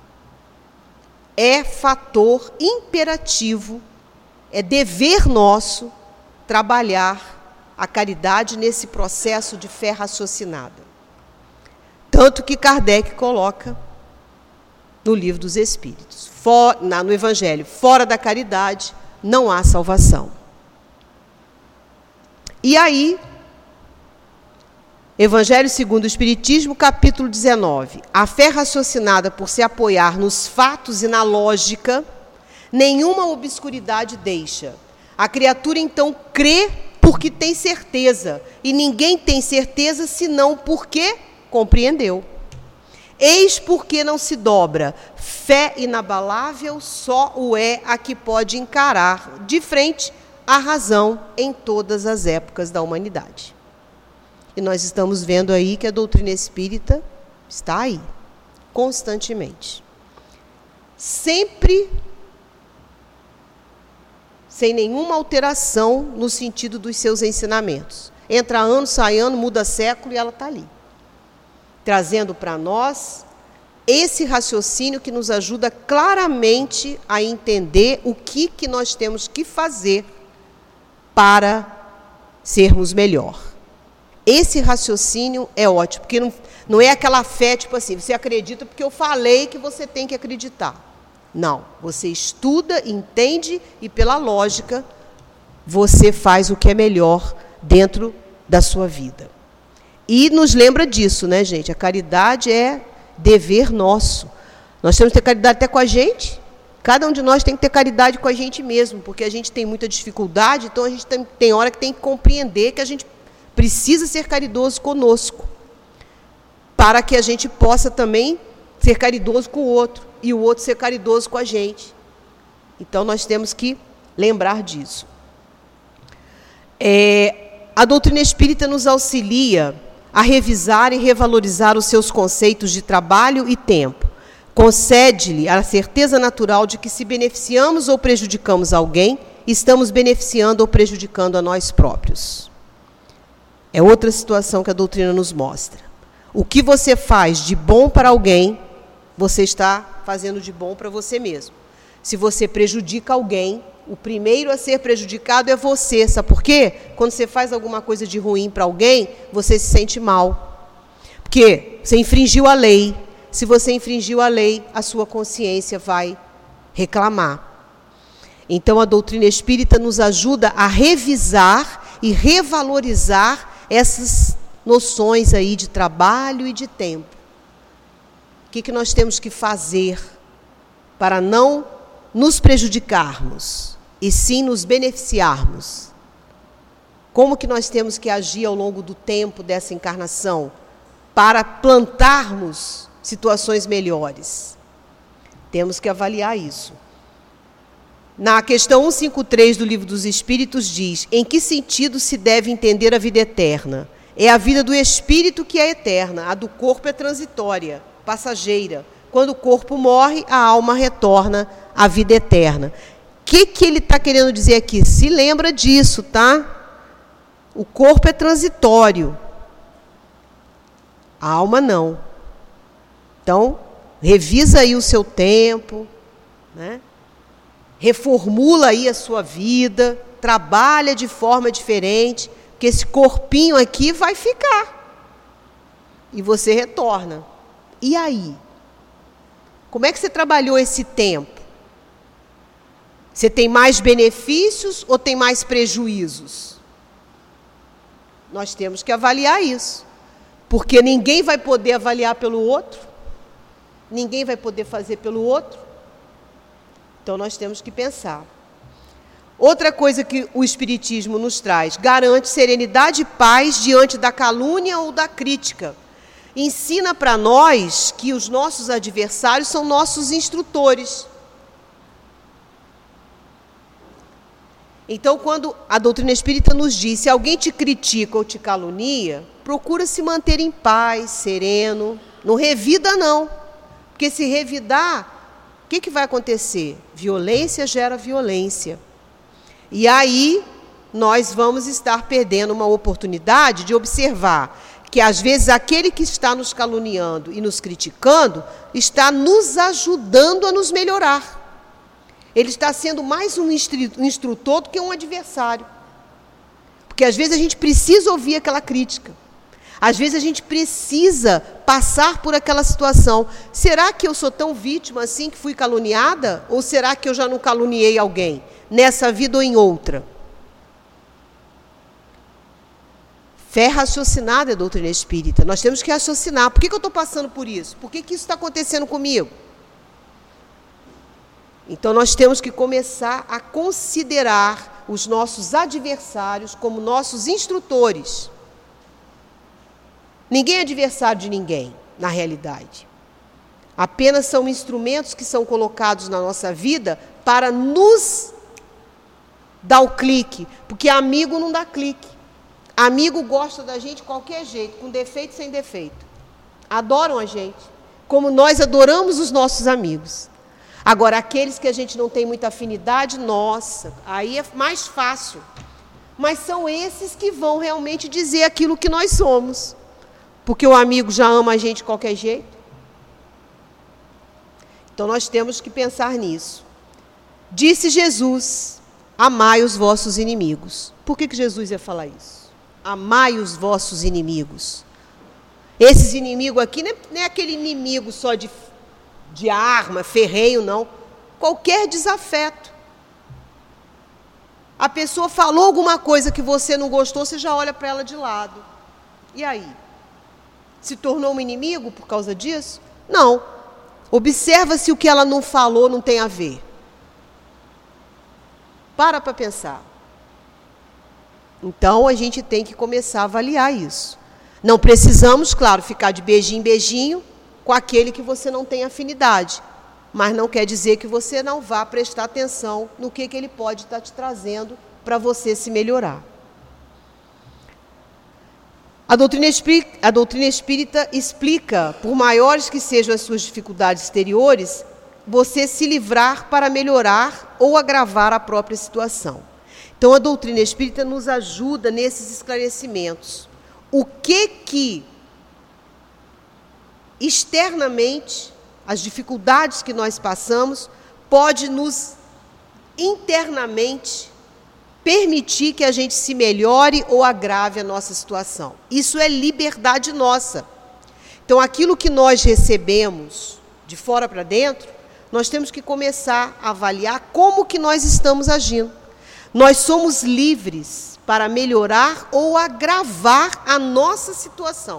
é fator imperativo, é dever nosso trabalhar a caridade nesse processo de fé raciocinada. Tanto que Kardec coloca no Livro dos Espíritos, for, na, no Evangelho, fora da caridade não há salvação. E aí, Evangelho segundo o Espiritismo, capítulo dezenove. A fé raciocinada, por se apoiar nos fatos e na lógica, nenhuma obscuridade deixa. A criatura, então, crê porque tem certeza. E ninguém tem certeza senão porque compreendeu. Eis porque não se dobra. Fé inabalável só o é a que pode encarar de frente a razão em todas as épocas da humanidade. E nós estamos vendo aí que a doutrina espírita está aí, constantemente. Sempre sem nenhuma alteração no sentido dos seus ensinamentos. Entra ano, sai ano, muda século e ela está ali. Trazendo para nós esse raciocínio que nos ajuda claramente a entender o que, que nós temos que fazer para sermos melhor. Esse raciocínio é ótimo, porque não, não é aquela fé, tipo assim, você acredita porque eu falei que você tem que acreditar. Não, você estuda, entende e, pela lógica, você faz o que é melhor dentro da sua vida. E nos lembra disso, né, gente? A caridade é dever nosso. Nós temos que ter caridade até com a gente. Cada um de nós tem que ter caridade com a gente mesmo, porque a gente tem muita dificuldade, então a gente tem, tem hora que tem que compreender que a gente precisa ser caridoso conosco, para que a gente possa também ser caridoso com o outro, e o outro ser caridoso com a gente. Então, nós temos que lembrar disso. É, a doutrina espírita nos auxilia a revisar e revalorizar os seus conceitos de trabalho e tempo. Concede-lhe a certeza natural de que, se beneficiamos ou prejudicamos alguém, estamos beneficiando ou prejudicando a nós próprios. É outra situação que a doutrina nos mostra. O que você faz de bom para alguém, você está fazendo de bom para você mesmo. Se você prejudica alguém, o primeiro a ser prejudicado é você. Sabe por quê? Quando você faz alguma coisa de ruim para alguém, você se sente mal. Porque você infringiu a lei. Se você infringiu a lei, a sua consciência vai reclamar. Então, a doutrina espírita nos ajuda a revisar e revalorizar essas noções aí de trabalho e de tempo. O que, que nós temos que fazer para não nos prejudicarmos e sim nos beneficiarmos? Como que nós temos que agir ao longo do tempo dessa encarnação para plantarmos situações melhores? Temos que avaliar isso. Na questão cento e cinquenta e três do Livro dos Espíritos diz: em que sentido se deve entender a vida eterna? É a vida do espírito que é eterna, a do corpo é transitória, passageira. Quando o corpo morre, a alma retorna à vida eterna. O que, que ele está querendo dizer aqui? Se lembra disso, tá? O corpo é transitório, a alma não. Então, revisa aí o seu tempo, né? Reformula aí a sua vida, trabalha de forma diferente, porque esse corpinho aqui vai ficar. E você retorna. E aí? Como é que você trabalhou esse tempo? Você tem mais benefícios ou tem mais prejuízos? Nós temos que avaliar isso. Porque ninguém vai poder avaliar pelo outro. Ninguém vai poder fazer pelo outro. Então, nós temos que pensar. Outra coisa que o Espiritismo nos traz: garante serenidade e paz diante da calúnia ou da crítica. Ensina para nós que os nossos adversários são nossos instrutores. Então, quando a doutrina espírita nos diz: se alguém te critica ou te calunia, procura se manter em paz, sereno. Não revida, não. Porque se revidar, o que, que vai acontecer? Violência gera violência. E aí, nós vamos estar perdendo uma oportunidade de observar que, às vezes, aquele que está nos caluniando e nos criticando está nos ajudando a nos melhorar. Ele está sendo mais um instrutor do que um adversário. Porque às vezes a gente precisa ouvir aquela crítica. Às vezes a gente precisa passar por aquela situação. Será que eu sou tão vítima assim que fui caluniada? Ou será que eu já não caluniei alguém, nessa vida ou em outra? Fé raciocinada é doutrina espírita. Nós temos que raciocinar. Por que, que eu estou passando por isso? Por que, que isso está acontecendo comigo? Então nós temos que começar a considerar os nossos adversários como nossos instrutores. Ninguém é adversário de ninguém, na realidade. Apenas são instrumentos que são colocados na nossa vida para nos dar o clique. Porque amigo não dá clique. Amigo gosta da gente de qualquer jeito, com defeito e sem defeito. Adoram a gente, como nós adoramos os nossos amigos. Agora, aqueles que a gente não tem muita afinidade, nossa, aí é mais fácil. Mas são esses que vão realmente dizer aquilo que nós somos. Porque o amigo já ama a gente de qualquer jeito. Então nós temos que pensar nisso. Disse Jesus, amai os vossos inimigos. Por que, que Jesus ia falar isso? Amai os vossos inimigos. Esses inimigos aqui não é, não é aquele inimigo só de, de arma, ferrenho, não. Qualquer desafeto. A pessoa falou alguma coisa que você não gostou, você já olha para ela de lado. E aí? Se tornou um inimigo por causa disso? Não. Observa se o que ela não falou não tem a ver. Para para pensar. Então, a gente tem que começar a avaliar isso. Não precisamos, claro, ficar de beijinho em beijinho com aquele que você não tem afinidade. Mas não quer dizer que você não vá prestar atenção no que, que ele pode estar te trazendo para você se melhorar. A doutrina, espírita, a doutrina espírita explica, por maiores que sejam as suas dificuldades exteriores, você se livrar para melhorar ou agravar a própria situação. Então, a doutrina espírita nos ajuda nesses esclarecimentos. O que que, externamente, as dificuldades que nós passamos, pode nos, internamente, permitir que a gente se melhore ou agrave a nossa situação. Isso é liberdade nossa. Então, aquilo que nós recebemos de fora para dentro, nós temos que começar a avaliar como que nós estamos agindo. Nós somos livres para melhorar ou agravar a nossa situação.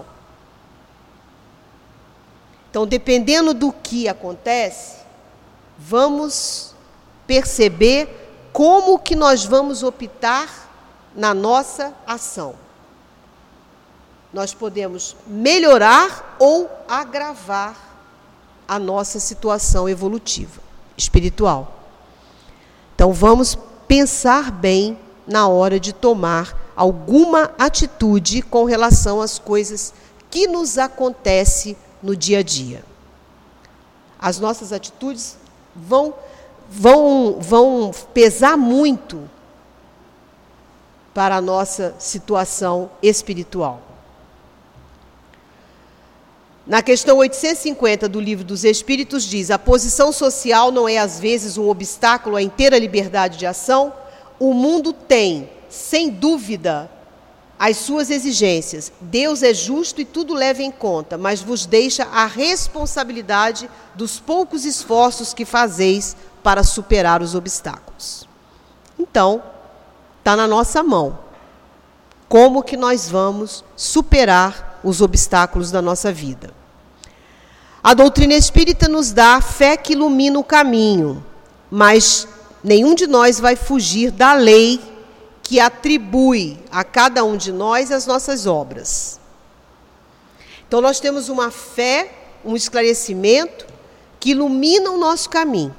Então, dependendo do que acontece, vamos perceber como que nós vamos optar na nossa ação. Nós podemos melhorar ou agravar a nossa situação evolutiva, espiritual. Então, vamos pensar bem na hora de tomar alguma atitude com relação às coisas que nos acontecem no dia a dia. As nossas atitudes vão, vão, vão pesar muito para a nossa situação espiritual. Na questão oitocentos e cinquenta do Livro dos Espíritos diz: a posição social não é às vezes um obstáculo à inteira liberdade de ação. O mundo tem, sem dúvida, as suas exigências. Deus é justo e tudo leva em conta, mas vos deixa a responsabilidade dos poucos esforços que fazeis para superar os obstáculos. Então, está na nossa mão. Como que nós vamos superar os obstáculos da nossa vida? A doutrina espírita nos dá a fé que ilumina o caminho, mas nenhum de nós vai fugir da lei que atribui a cada um de nós as nossas obras. Então, nós temos uma fé, um esclarecimento que ilumina o nosso caminho.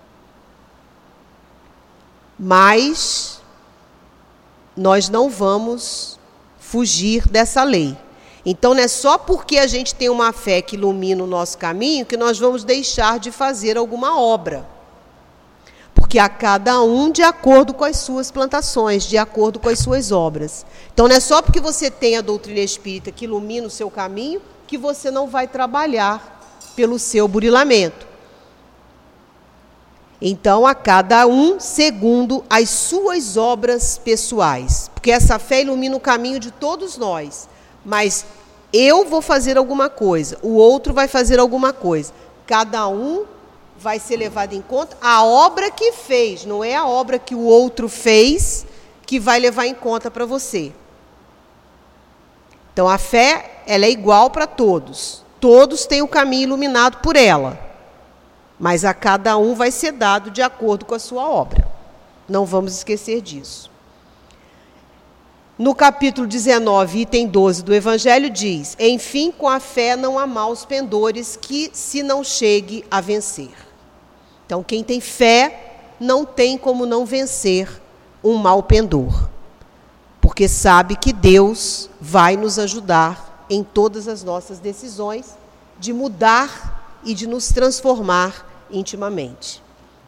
Mas nós não vamos fugir dessa lei. Então, não é só porque a gente tem uma fé que ilumina o nosso caminho que nós vamos deixar de fazer alguma obra. Porque a cada um de acordo com as suas plantações, de acordo com as suas obras. Então, não é só porque você tem a doutrina espírita que ilumina o seu caminho que você não vai trabalhar pelo seu burilamento. Então, a cada um segundo as suas obras pessoais. Porque essa fé ilumina o caminho de todos nós. Mas eu vou fazer alguma coisa, o outro vai fazer alguma coisa. Cada um vai ser levado em conta a obra que fez, não é a obra que o outro fez que vai levar em conta para você. Então, a fé, ela é igual para todos. Todos têm o caminho iluminado por ela. Mas a cada um vai ser dado de acordo com a sua obra. Não vamos esquecer disso. No capítulo dezenove, item doze do Evangelho, diz: enfim, com a fé não há maus pendores que se não chegue a vencer. Então, quem tem fé não tem como não vencer um mau pendor. Porque sabe que Deus vai nos ajudar em todas as nossas decisões de mudar e de nos transformar intimamente.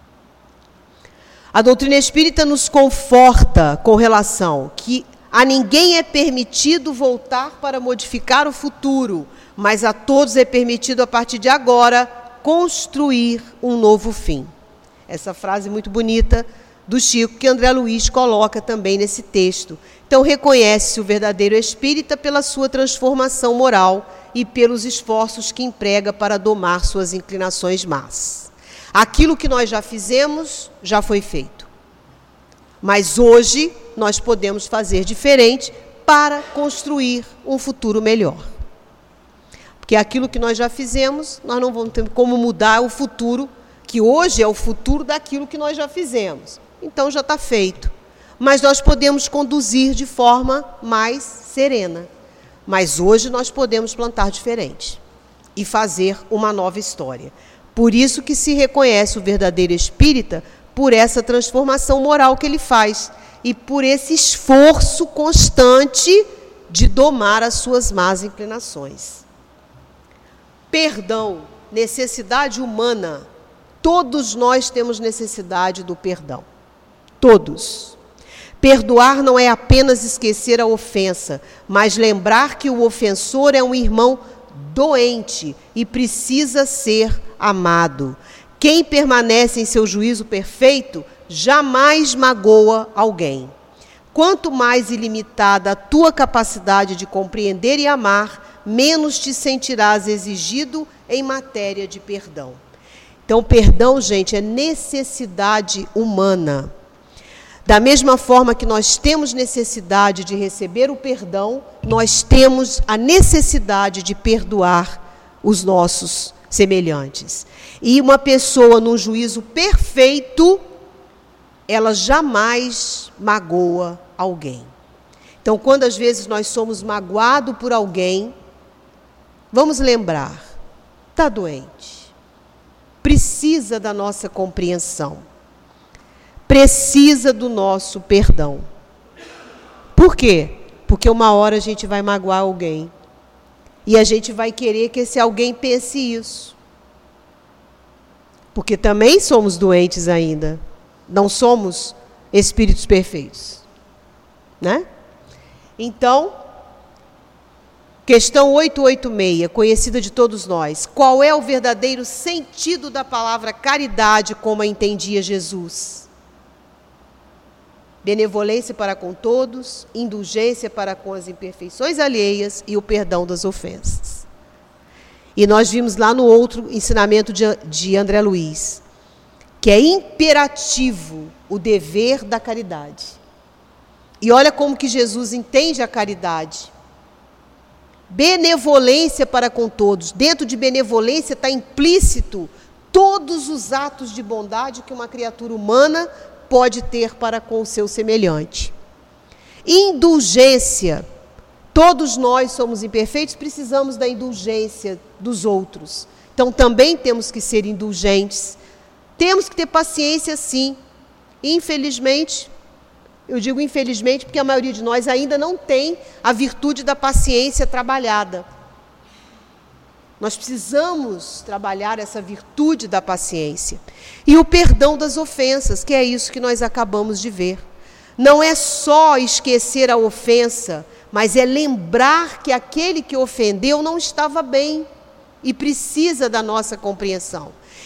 A doutrina espírita nos conforta com relação que a ninguém é permitido voltar para modificar o futuro, mas a todos é permitido, a partir de agora, construir um novo fim. Essa frase muito bonita do Chico, que André Luiz coloca também nesse texto. Então, reconhece-se o verdadeiro espírita pela sua transformação moral e pelos esforços que emprega para domar suas inclinações más. Aquilo que nós já fizemos, já foi feito. Mas hoje, nós podemos fazer diferente para construir um futuro melhor. Porque aquilo que nós já fizemos, nós não vamos ter como mudar o futuro, que hoje é o futuro daquilo que nós já fizemos. Então, já está feito. Mas nós podemos conduzir de forma mais serena. Mas hoje nós podemos plantar diferente e fazer uma nova história. Por isso que se reconhece o verdadeiro espírita por essa transformação moral que ele faz e por esse esforço constante de domar as suas más inclinações. Perdão, necessidade humana. Todos nós temos necessidade do perdão. Todos. Perdoar não é apenas esquecer a ofensa, mas lembrar que o ofensor é um irmão doente e precisa ser amado. Quem permanece em seu juízo perfeito jamais magoa alguém. Quanto mais ilimitada a tua capacidade de compreender e amar, menos te sentirás exigido em matéria de perdão. Então, perdão, gente, é necessidade humana. Da mesma forma que nós temos necessidade de receber o perdão, nós temos a necessidade de perdoar os nossos semelhantes. E uma pessoa num juízo perfeito, ela jamais magoa alguém. Então, quando às vezes nós somos magoados por alguém, vamos lembrar, está doente, precisa da nossa compreensão, precisa do nosso perdão. Por quê? Porque uma hora a gente vai magoar alguém e a gente vai querer que esse alguém pense isso. Porque também somos doentes ainda, não somos espíritos perfeitos, né? Então, questão oitocentos e oitenta e seis, conhecida de todos nós. Qual é o verdadeiro sentido da palavra caridade como a entendia Jesus? Benevolência para com todos, indulgência para com as imperfeições alheias e o perdão das ofensas. E nós vimos lá no outro ensinamento de, de André Luiz, que é imperativo o dever da caridade. E olha como que Jesus entende a caridade. Benevolência para com todos. Dentro de benevolência está implícito todos os atos de bondade que uma criatura humana pode ter para com o seu semelhante. Indulgência. Todos nós somos imperfeitos, precisamos da indulgência dos outros. Então, também temos que ser indulgentes. Temos que ter paciência, sim. Infelizmente, eu digo infelizmente porque a maioria de nós ainda não tem a virtude da paciência trabalhada. Nós precisamos trabalhar essa virtude da paciência. E o perdão das ofensas, que é isso que nós acabamos de ver. Não é só esquecer a ofensa, mas é lembrar que aquele que ofendeu não estava bem e precisa da nossa compreensão.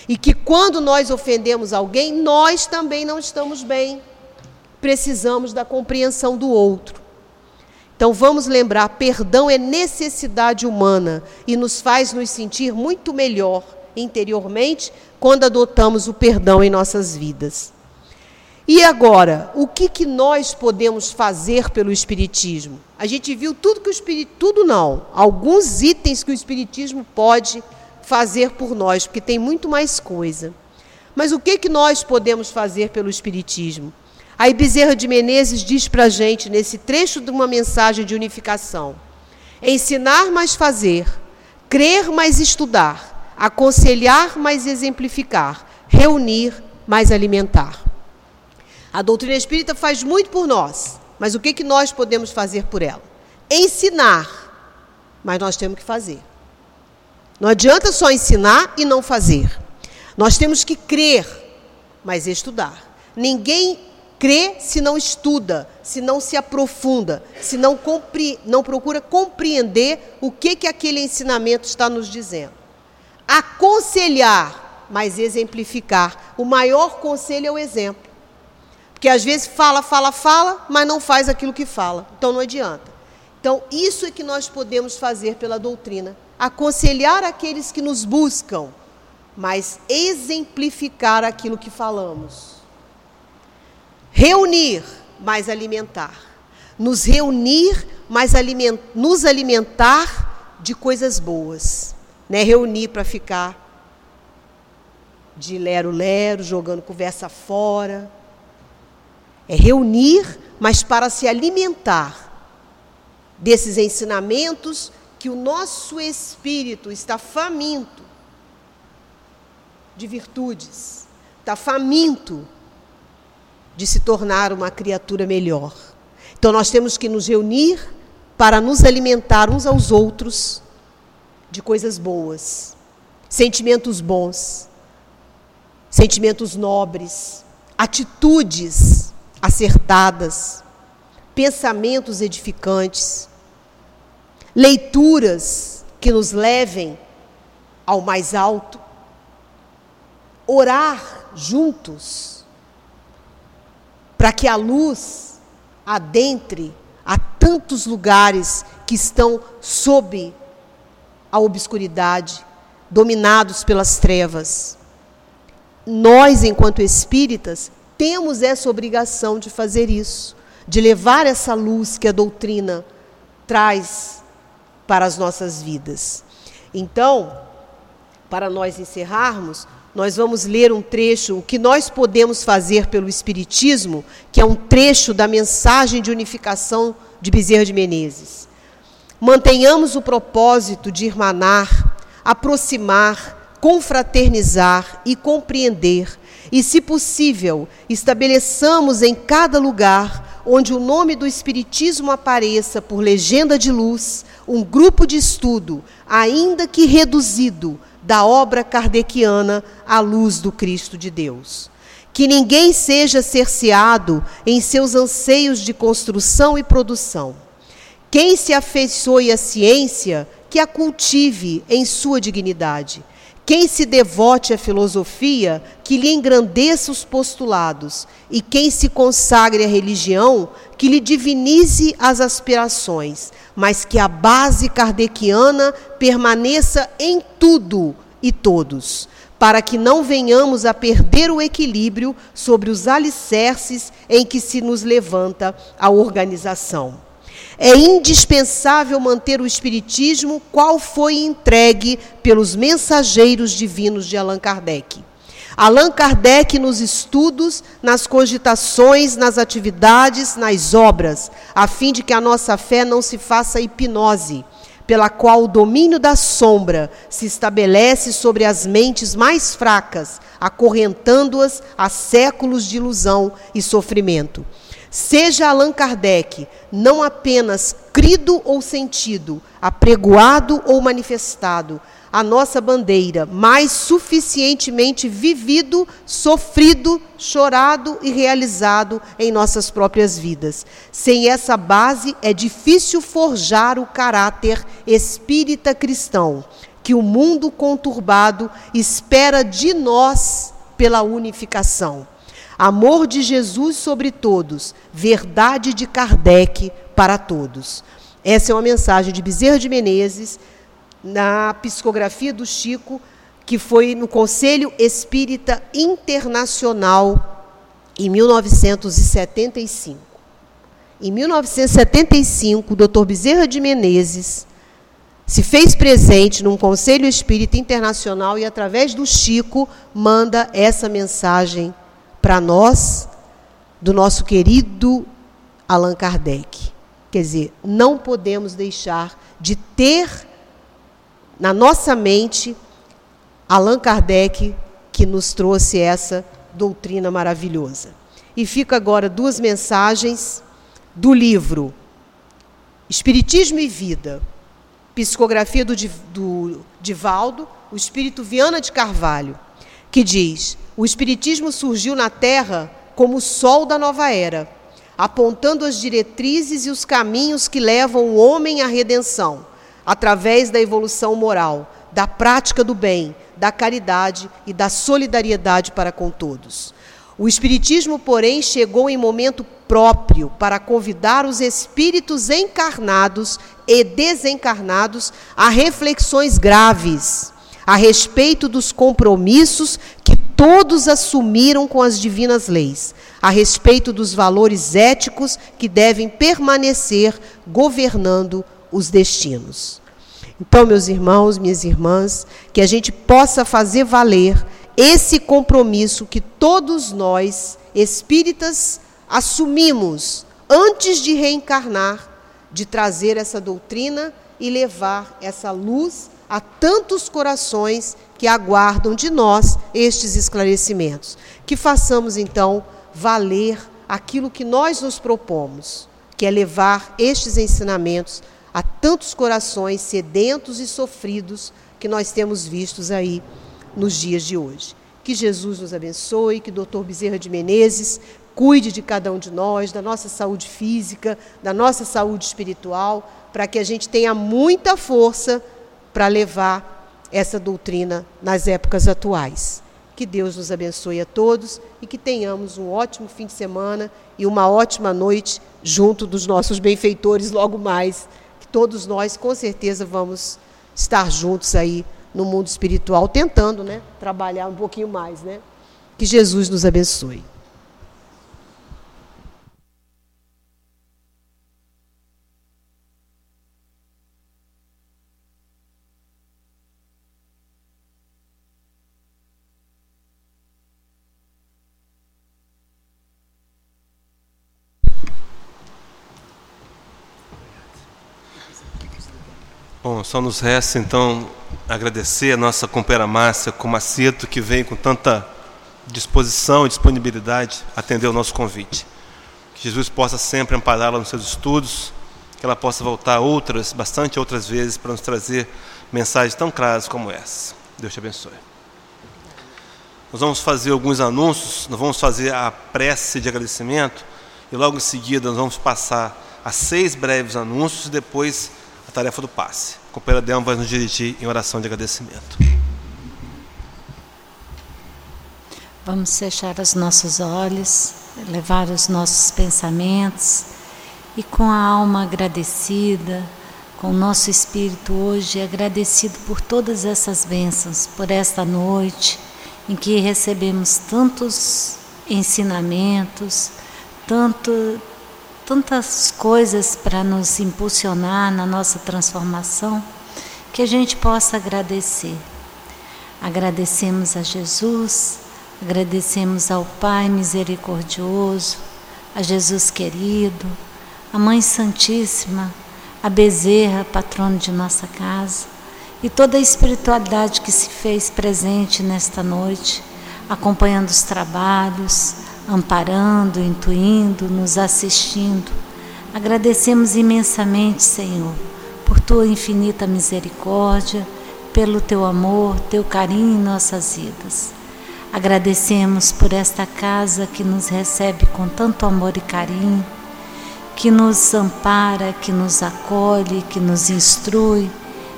E que quando nós ofendemos alguém, nós também não estamos bem. Precisamos da compreensão do outro. Então vamos lembrar, perdão é necessidade humana e nos faz nos sentir muito melhor interiormente quando adotamos o perdão em nossas vidas. E agora, o que, que nós podemos fazer pelo Espiritismo? A gente viu tudo que o Espiritismo, tudo não, alguns itens que o Espiritismo pode fazer por nós, porque tem muito mais coisa. Mas o que, que nós podemos fazer pelo Espiritismo? Aí Bezerra de Menezes diz para a gente, nesse trecho de uma mensagem de unificação: ensinar mais fazer, crer mais estudar, aconselhar mais exemplificar, reunir mais alimentar. A doutrina espírita faz muito por nós, mas o que, que nós podemos fazer por ela? Ensinar, mas nós temos que fazer. Não adianta só ensinar e não fazer. Nós temos que crer, mas estudar. Ninguém crê se não estuda, se não se aprofunda, se não, compre, não procura compreender o que, que aquele ensinamento está nos dizendo. Aconselhar, mas exemplificar. O maior conselho é o exemplo. Porque às vezes fala, fala, fala, mas não faz aquilo que fala. Então não adianta. Então isso é que nós podemos fazer pela doutrina. Aconselhar aqueles que nos buscam, mas exemplificar aquilo que falamos. Reunir, mas alimentar. Nos reunir, mas aliment, nos alimentar de coisas boas. Não é reunir para ficar de lero-lero, jogando conversa fora. É reunir, mas para se alimentar desses ensinamentos que o nosso espírito está faminto de virtudes, está faminto de se tornar uma criatura melhor. Então nós temos que nos reunir para nos alimentar uns aos outros de coisas boas, sentimentos bons, sentimentos nobres, atitudes acertadas, pensamentos edificantes, leituras que nos levem ao mais alto, orar juntos, para que a luz adentre a tantos lugares que estão sob a obscuridade, dominados pelas trevas. Nós, enquanto espíritas, temos essa obrigação de fazer isso, de levar essa luz que a doutrina traz para as nossas vidas. Então, para nós encerrarmos, nós vamos ler um trecho, o que nós podemos fazer pelo Espiritismo, que é um trecho da mensagem de unificação de Bezerra de Menezes. Mantenhamos o propósito de irmanar, aproximar, confraternizar e compreender, e, se possível, estabeleçamos em cada lugar onde o nome do Espiritismo apareça por legenda de luz, um grupo de estudo, ainda que reduzido, da obra kardeciana à luz do Cristo de Deus. Que ninguém seja cerceado em seus anseios de construção e produção. Quem se afeiçoe à ciência, que a cultive em sua dignidade. Quem se devote à filosofia, que lhe engrandeça os postulados, e quem se consagre à religião, que lhe divinize as aspirações, mas que a base kardeciana permaneça em tudo e todos, para que não venhamos a perder o equilíbrio sobre os alicerces em que se nos levanta a organização. É indispensável manter o Espiritismo qual foi entregue pelos mensageiros divinos de Allan Kardec. Allan Kardec nos estudos, nas cogitações, nas atividades, nas obras, a fim de que a nossa fé não se faça hipnose, pela qual o domínio da sombra se estabelece sobre as mentes mais fracas, acorrentando-as a séculos de ilusão e sofrimento. Seja Allan Kardec não apenas crido ou sentido, apregoado ou manifestado, a nossa bandeira, mas suficientemente vivido, sofrido, chorado e realizado em nossas próprias vidas. Sem essa base, é difícil forjar o caráter espírita cristão, que o mundo conturbado espera de nós pela unificação. Amor de Jesus sobre todos, verdade de Kardec para todos. Essa é uma mensagem de Bezerra de Menezes, na psicografia do Chico, que foi no Conselho Espírita Internacional em mil novecentos e setenta e cinco. Em mil novecentos e setenta e cinco, o doutor Bezerra de Menezes se fez presente num Conselho Espírita Internacional e, através do Chico, manda essa mensagem para nós, do nosso querido Allan Kardec. Quer dizer, não podemos deixar de ter na nossa mente Allan Kardec, que nos trouxe essa doutrina maravilhosa. E fica agora duas mensagens do livro Espiritismo e Vida, psicografia do, do Divaldo, o Espírito Viana de Carvalho, que diz: o Espiritismo surgiu na Terra como o sol da nova era, apontando as diretrizes e os caminhos que levam o homem à redenção, através da evolução moral, da prática do bem, da caridade e da solidariedade para com todos. O Espiritismo, porém, chegou em momento próprio para convidar os espíritos encarnados e desencarnados a reflexões graves a respeito dos compromissos que todos assumiram com as divinas leis, a respeito dos valores éticos que devem permanecer governando os destinos. Então, meus irmãos, minhas irmãs, que a gente possa fazer valer esse compromisso que todos nós, espíritas, assumimos antes de reencarnar, de trazer essa doutrina e levar essa luz a tantos corações que aguardam de nós estes esclarecimentos. Que façamos, então, valer aquilo que nós nos propomos, que é levar estes ensinamentos a tantos corações sedentos e sofridos que nós temos vistos aí nos dias de hoje. Que Jesus nos abençoe, que o doutor Bezerra de Menezes cuide de cada um de nós, da nossa saúde física, da nossa saúde espiritual, para que a gente tenha muita força para levar essa doutrina nas épocas atuais. Que Deus nos abençoe a todos e que tenhamos um ótimo fim de semana e uma ótima noite junto dos nossos benfeitores logo mais, que todos nós com certeza vamos estar juntos aí no mundo espiritual, tentando, né, trabalhar um pouquinho mais, né? Que Jesus nos abençoe. Bom, só nos resta, então, agradecer a nossa companheira Márcia Comaceto, que vem com tanta disposição e disponibilidade atender o nosso convite. Que Jesus possa sempre ampará-la nos seus estudos, que ela possa voltar outras, bastante outras vezes, para nos trazer mensagens tão claras como essa. Deus te abençoe. Nós vamos fazer alguns anúncios, nós vamos fazer a prece de agradecimento, e logo em seguida nós vamos passar a seis breves anúncios e depois a tarefa do passe. A companheira Delma vai nos dirigir em oração de agradecimento. Vamos fechar os nossos olhos, levar os nossos pensamentos e com a alma agradecida, com o nosso espírito hoje agradecido por todas essas bênçãos, por esta noite em que recebemos tantos ensinamentos, tanto tantas coisas para nos impulsionar na nossa transformação, que a gente possa agradecer. Agradecemos a Jesus, agradecemos ao Pai misericordioso, a Jesus querido, a Mãe Santíssima, a Bezerra, patrono de nossa casa, e toda a espiritualidade que se fez presente nesta noite, acompanhando os trabalhos, amparando, intuindo, nos assistindo. Agradecemos imensamente, Senhor, por Tua infinita misericórdia, pelo Teu amor, Teu carinho em nossas vidas. Agradecemos por esta casa que nos recebe com tanto amor e carinho, que nos ampara, que nos acolhe, que nos instrui,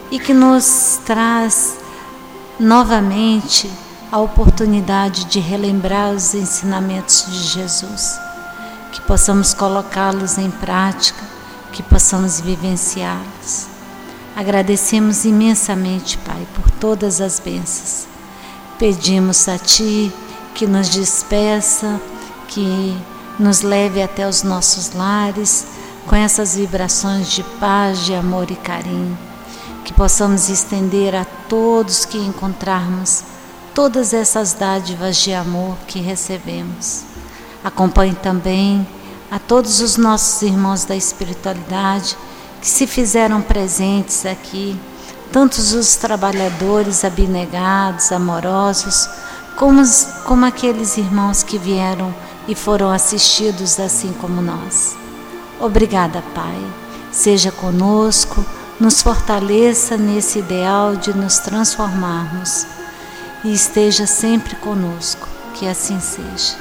e que nos traz novamente a oportunidade de relembrar os ensinamentos de Jesus, que possamos colocá-los em prática, que possamos vivenciá-los. Agradecemos imensamente, Pai, por todas as bênçãos. Pedimos a Ti que nos despeça, que nos leve até os nossos lares com essas vibrações de paz, de amor e carinho, que possamos estender a todos que encontrarmos todas essas dádivas de amor que recebemos. Acompanhe também a todos os nossos irmãos da espiritualidade que se fizeram presentes aqui, tantos os trabalhadores abnegados, amorosos, como, como aqueles irmãos que vieram e foram assistidos assim como nós. Obrigada, Pai. Seja conosco, nos fortaleça nesse ideal de nos transformarmos e esteja sempre conosco, que assim seja.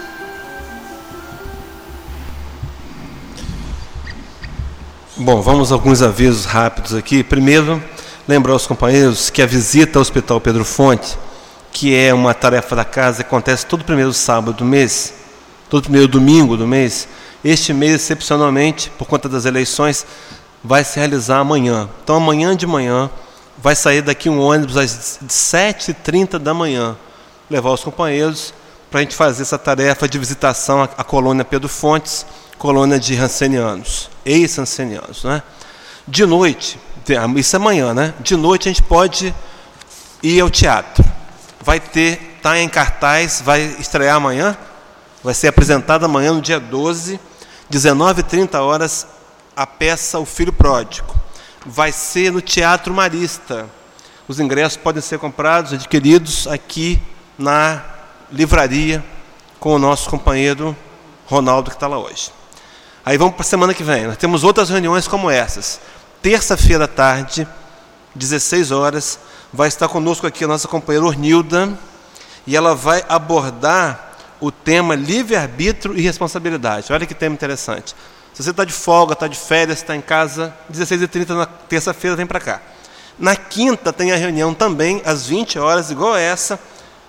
Bom, vamos a alguns avisos rápidos aqui. Primeiro, lembrar aos companheiros que a visita ao Hospital Pedro Fonte, que é uma tarefa da casa, acontece todo primeiro sábado do mês, todo primeiro domingo do mês. Este mês, excepcionalmente, por conta das eleições, vai se realizar amanhã. Então, amanhã de manhã, vai sair daqui um ônibus às sete e trinta da manhã, levar os companheiros para a gente fazer essa tarefa de visitação à, à colônia Pedro Fontes, colônia de rancenianos, ex-rancenianos, né? De noite, isso é amanhã, né? De noite a gente pode ir ao teatro. Vai ter, está em cartaz, vai estrear amanhã, vai ser apresentada amanhã no dia doze, dezenove e trinta horas, a peça O Filho Pródigo. Vai ser no Teatro Marista. Os ingressos podem ser comprados, adquiridos aqui na livraria com o nosso companheiro Ronaldo, que está lá hoje. Aí vamos para a semana que vem. Nós temos outras reuniões como essas. Terça-feira à tarde, dezesseis horas, vai estar conosco aqui a nossa companheira Ornilda, e ela vai abordar o tema livre-arbítrio e responsabilidade. Olha que tema interessante. Se você está de folga, está de férias, está em casa, dezesseis e trinta na terça-feira, vem para cá. Na quinta tem a reunião também, às vinte horas, igual a essa,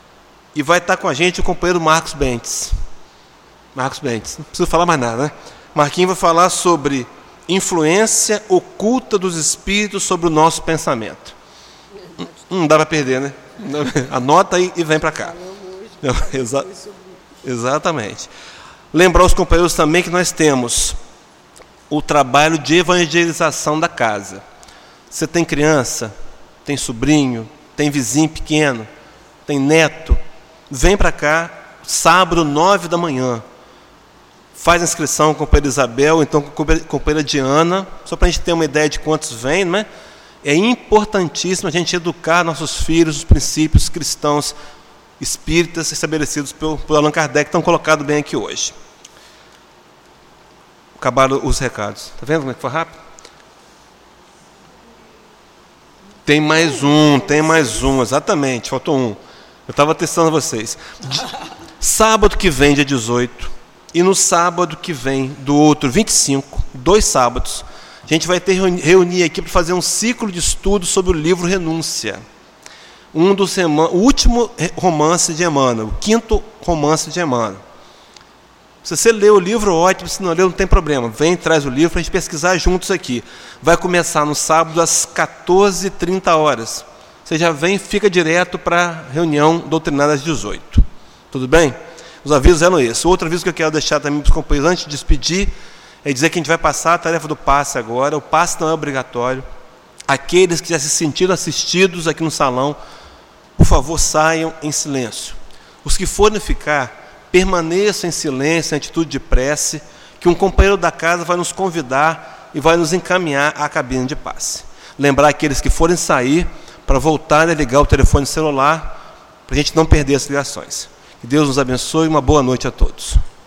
e vai estar com a gente o companheiro Marcos Bentes. Marcos Bentes, não preciso falar mais nada, né? Marquinhos vai falar sobre influência oculta dos espíritos sobre o nosso pensamento. Não dá para perder, né? Anota aí e vem para cá. Exa exatamente. Lembrar os companheiros também que nós temos o trabalho de evangelização da casa. Você tem criança, tem sobrinho, tem vizinho pequeno, tem neto, vem para cá, sábado, nove da manhã. Faz a inscrição com a companheira Isabel, então com a companheira Diana, só para a gente ter uma ideia de quantos vêm, né? É importantíssimo a gente educar nossos filhos nos princípios cristãos espíritas estabelecidos por, por Allan Kardec, que estão colocados bem aqui hoje. Acabaram os recados. Está vendo como é que foi rápido? Tem mais um, tem mais um, exatamente, faltou um. Eu estava testando vocês. Sábado que vem, dia dezoito, e no sábado que vem, do outro, vinte e cinco, dois sábados, a gente vai ter reunir aqui para fazer um ciclo de estudo sobre o livro Renúncia. Um dos o último romance de Emmanuel, o quinto romance de Emmanuel. Se você lê o livro, ótimo. Se não leu, não tem problema. Vem, traz o livro para a gente pesquisar juntos aqui. Vai começar no sábado às quatorze e trinta horas. Você já vem e fica direto para a reunião doutrinária às dezoito. Tudo bem? Os avisos eram esses. Outro aviso que eu quero deixar também para os companheiros antes de despedir é dizer que a gente vai passar a tarefa do passe agora. O passe não é obrigatório. Aqueles que já se sentiram assistidos aqui no salão, por favor, saiam em silêncio. Os que forem ficar, permaneçam em silêncio, em atitude de prece, que um companheiro da casa vai nos convidar e vai nos encaminhar à cabine de passe. Lembrar aqueles que forem sair para voltar a ligar o telefone celular, para a gente não perder as ligações. Que Deus nos abençoe e uma boa noite a todos.